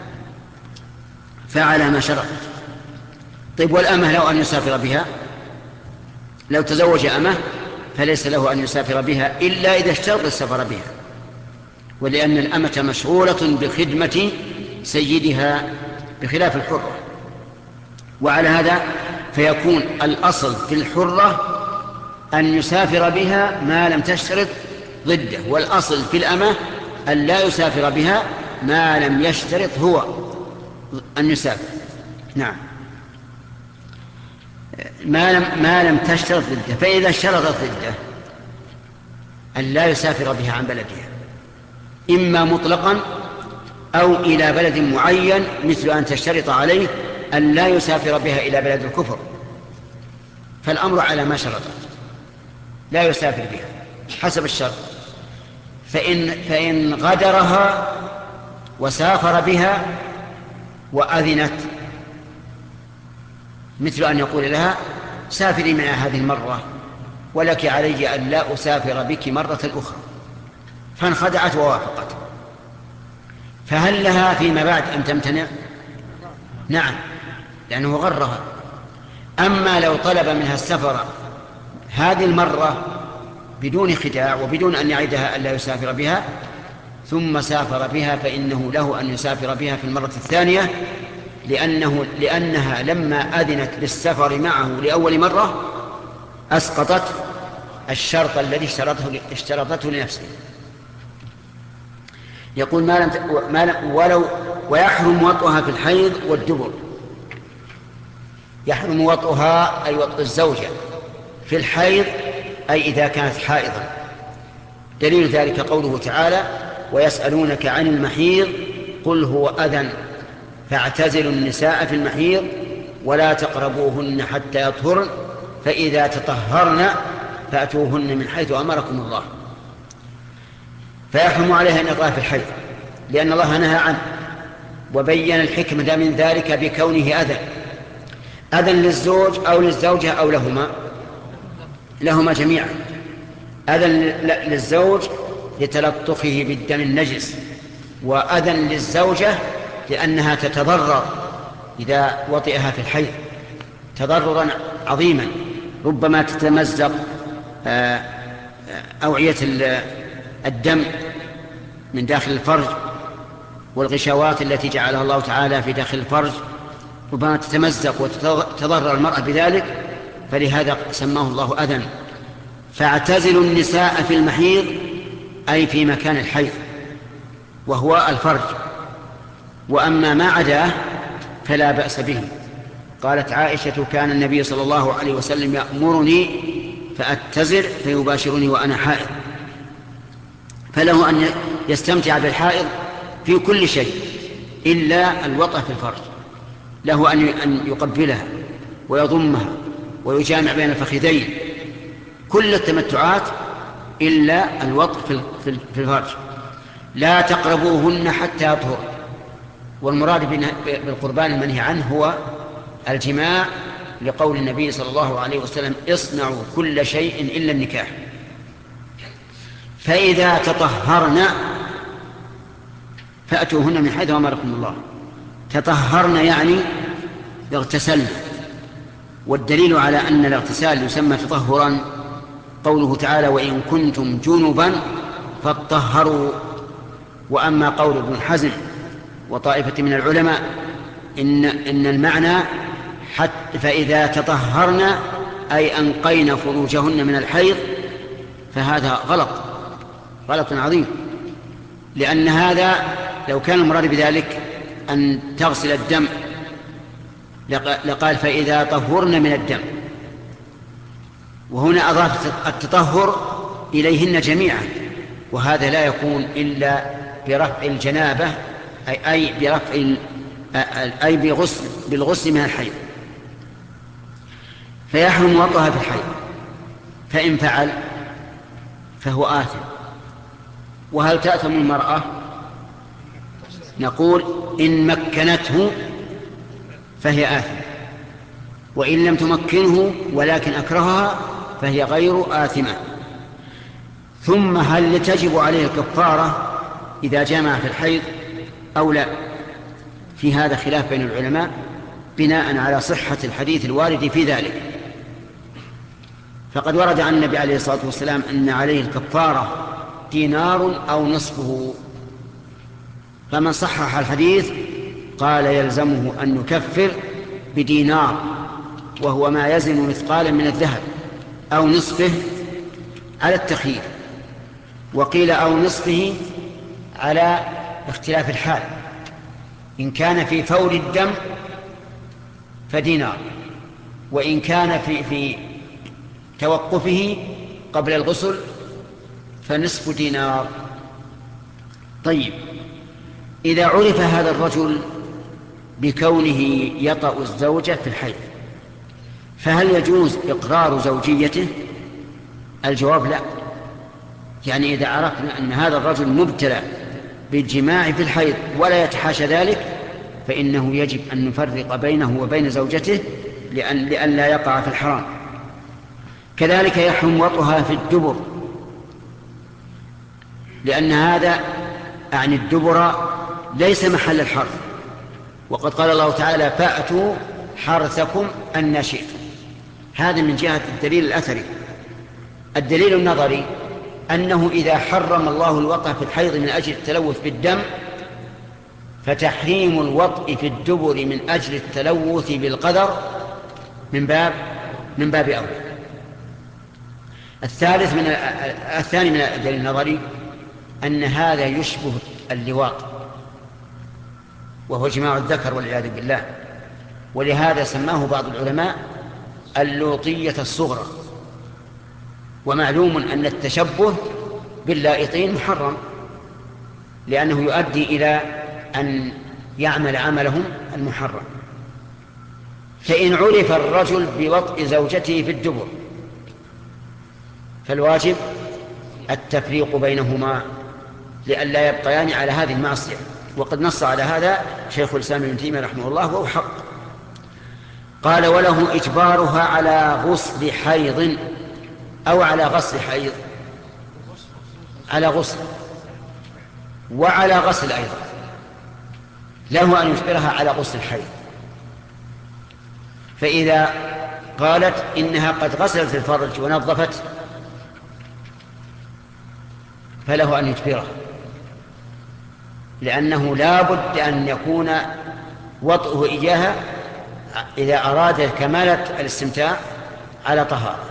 فعلى ما شرط. طيب، والأمة لو أن يسافر بها، لو تزوج أمة فليس له أن يسافر بها إلا إذا اشترط السفر بها، ولأن الأمة مشغولة بخدمة سيدها بخلاف الحرة. وعلى هذا فيكون الأصل في الحرة أن يسافر بها ما لم تشترط ضده، والأصل في الأمة أن لا يسافر بها ما لم يشترط هو أن يسافر. نعم، ما لم, ما لم تشترط ضده. فإذا اشترطت ضده أن لا يسافر بها عن بلدها إما مطلقا أو إلى بلد معين، مثل أن تشترط عليه أن لا يسافر بها إلى بلد الكفر، فالأمر على ما شرطت، لا يسافر بها حسب الشرط. فإن, فإن غدرها وسافر بها وأذنت، مثل أن يقول لها: سافري معي هذه المرة ولك علي أن لا أسافر بك مرة أخرى، فانخدعت ووافقت، فهل لها فيما بعد أن تمتنع؟ نعم، لأنه غرها. أما لو طلب منها السفر هذه المرة بدون خداع وبدون أن يعدها أن لا يسافر بها ثم سافر بها، فإنه له أن يسافر بها في المرة الثانية، لأنه لأنها لما أذنت بالسفر معه لأول مرة أسقطت الشرط الذي اشترطه, اشترطته لنفسه. يقول: ما لم ما لم ولو ويحرم وطئها في الحيض والدبر. يحرم وطئها أي وطئ الزوجة في الحيض، أي إذا كانت حائضا. دليل ذلك قوله تعالى: ويسألونك عن المحيض قل هو أذى فاعتزلوا النساء في المحيض ولا تقربوهن حتى يطهرن فإذا تطهرن فأتوهن من حيث أمركم الله. فيحرم عليها أن يطأ في الحيض لأن الله نهى عنه، وبين الحكمة من ذلك بكونه أذى، أذن للزوج أو للزوجة أو لهما لهما جميعا. أذن للزوج لتلطفه بالدم النجس، وأذن للزوجة لأنها تتضرر إذا وطئها في الحيض تضررا عظيما، ربما تتمزق أوعية الدم من داخل الفرج، والغشاوات التي جعلها الله تعالى في داخل الفرج ربما تتمزق وتتضرر المرأة بذلك، فلهذا سماه الله أذن. فاعتزلوا النساء في المحيض أي في مكان الحيض وهو الفرج، وأما ما عداه فلا بأس به. قالت عائشة كان النبي صلى الله عليه وسلم يأمرني فأتزر فيباشرني وأنا حائض، فله أن يستمتع بالحائض في كل شيء إلا الوطأ في الفرج، له أن يقبلها ويضمها ويجامع بين الفخذين، كل التمتعات إلا الوطأ في الفرج. لا تقربوهن حتى يطهر، والمراد بالقربان المنهي عنه هو الجماع، لقول النبي صلى الله عليه وسلم اصنعوا كل شيء إلا النكاح. فإذا تطهرن فأتوهن من حيث أمركم الله. تطهرن يعني اغتسلن، والدليل على أن الاغتسال يسمى تطهرا قوله تعالى وإن كنتم جنبا فاطهروا. وأما قول ابن حزم وطائفة من العلماء إن, إن المعنى حتى فإذا تطهرن أي أنقين فروجهن من الحيض، فهذا غلط غلط عظيم، لأن هذا لو كان المراد بذلك أن تغسل الدم لقال فإذا طهرن من الدم، وهنا أضافت التطهر إليهن جميعا، وهذا لا يكون إلا برفع الجنابة أي, أي برفع أي بغسل بالغسل من الحيض، فيحرم وطئها في الحيض، فإن فعل فهو آثم. وهل تأثم المرأة؟ نقول إن مكنته فهي آثم، وإن لم تمكنه ولكن أكرهها فهي غير آثمة. ثم هل تجب عليه الكفارة إذا جامع في الحيض أو لا؟ في هذا خلاف بين العلماء بناء على صحة الحديث الوارد في ذلك. فقد ورد عن النبي عليه الصلاة والسلام أن عليه الكفارة دينار أو نصفه، فمن صحح الحديث قال يلزمه أن يكفر بدينار وهو ما يزن مثقالا من الذهب أو نصفه على التخيير، وقيل أو نصفه على اختلاف الحال، إن كان في فور الدم فدينار، وإن كان في, في توقفه قبل الغسل فنصف دينار. طيب، إذا عرف هذا الرجل بكونه يطأ الزوجة في الحيض فهل يجوز إقرار زوجيته؟ الجواب لا. يعني إذا عرفنا أن هذا الرجل مبتلى بالجماع في الحيض ولا يتحاشى ذلك فإنه يجب أن نفرق بينه وبين زوجته لأن, لأن لا يقع في الحرام. كذلك يحرم وطئها في الدبر، لأن هذا عن الدبر ليس محل الحرث، وقد قال الله تعالى فأتوا حرثكم أن شئتم. هذا من جهة الدليل الأثري. الدليل النظري أنه إذا حرم الله الوطء في الحيض من أجل التلوث بالدم فتحريم الوطء في الدبر من أجل التلوث بالقدر من باب من باب أولى. الثالث من الثاني من الدليل النظري أن هذا يشبه اللواط وهو جماع الذكر والعياذ بالله، ولهذا سماه بعض العلماء اللوطية الصغرى. ومعلوم أن التشبه باللائطين محرم لأنه يؤدي إلى أن يعمل عملهم المحرم. فإن عرف الرجل بوطء زوجته في الدبر فالواجب التفريق بينهما لئلا يبقيان على هذه المعصية، وقد نص على هذا شيخ الإسلام ابن تيمية رحمه الله وهو حق. قال وله إجبارها على غسل حيض أو على غسل حيض، على غسل وعلى غسل أيضا، له أن يجبرها على غسل الحيض. فإذا قالت إنها قد غسلت الفرج ونظفت فله أن يجبرها، لأنه لا بد أن يكون وطئه إياها إذا أراد كمالة الاستمتاع على طهارة.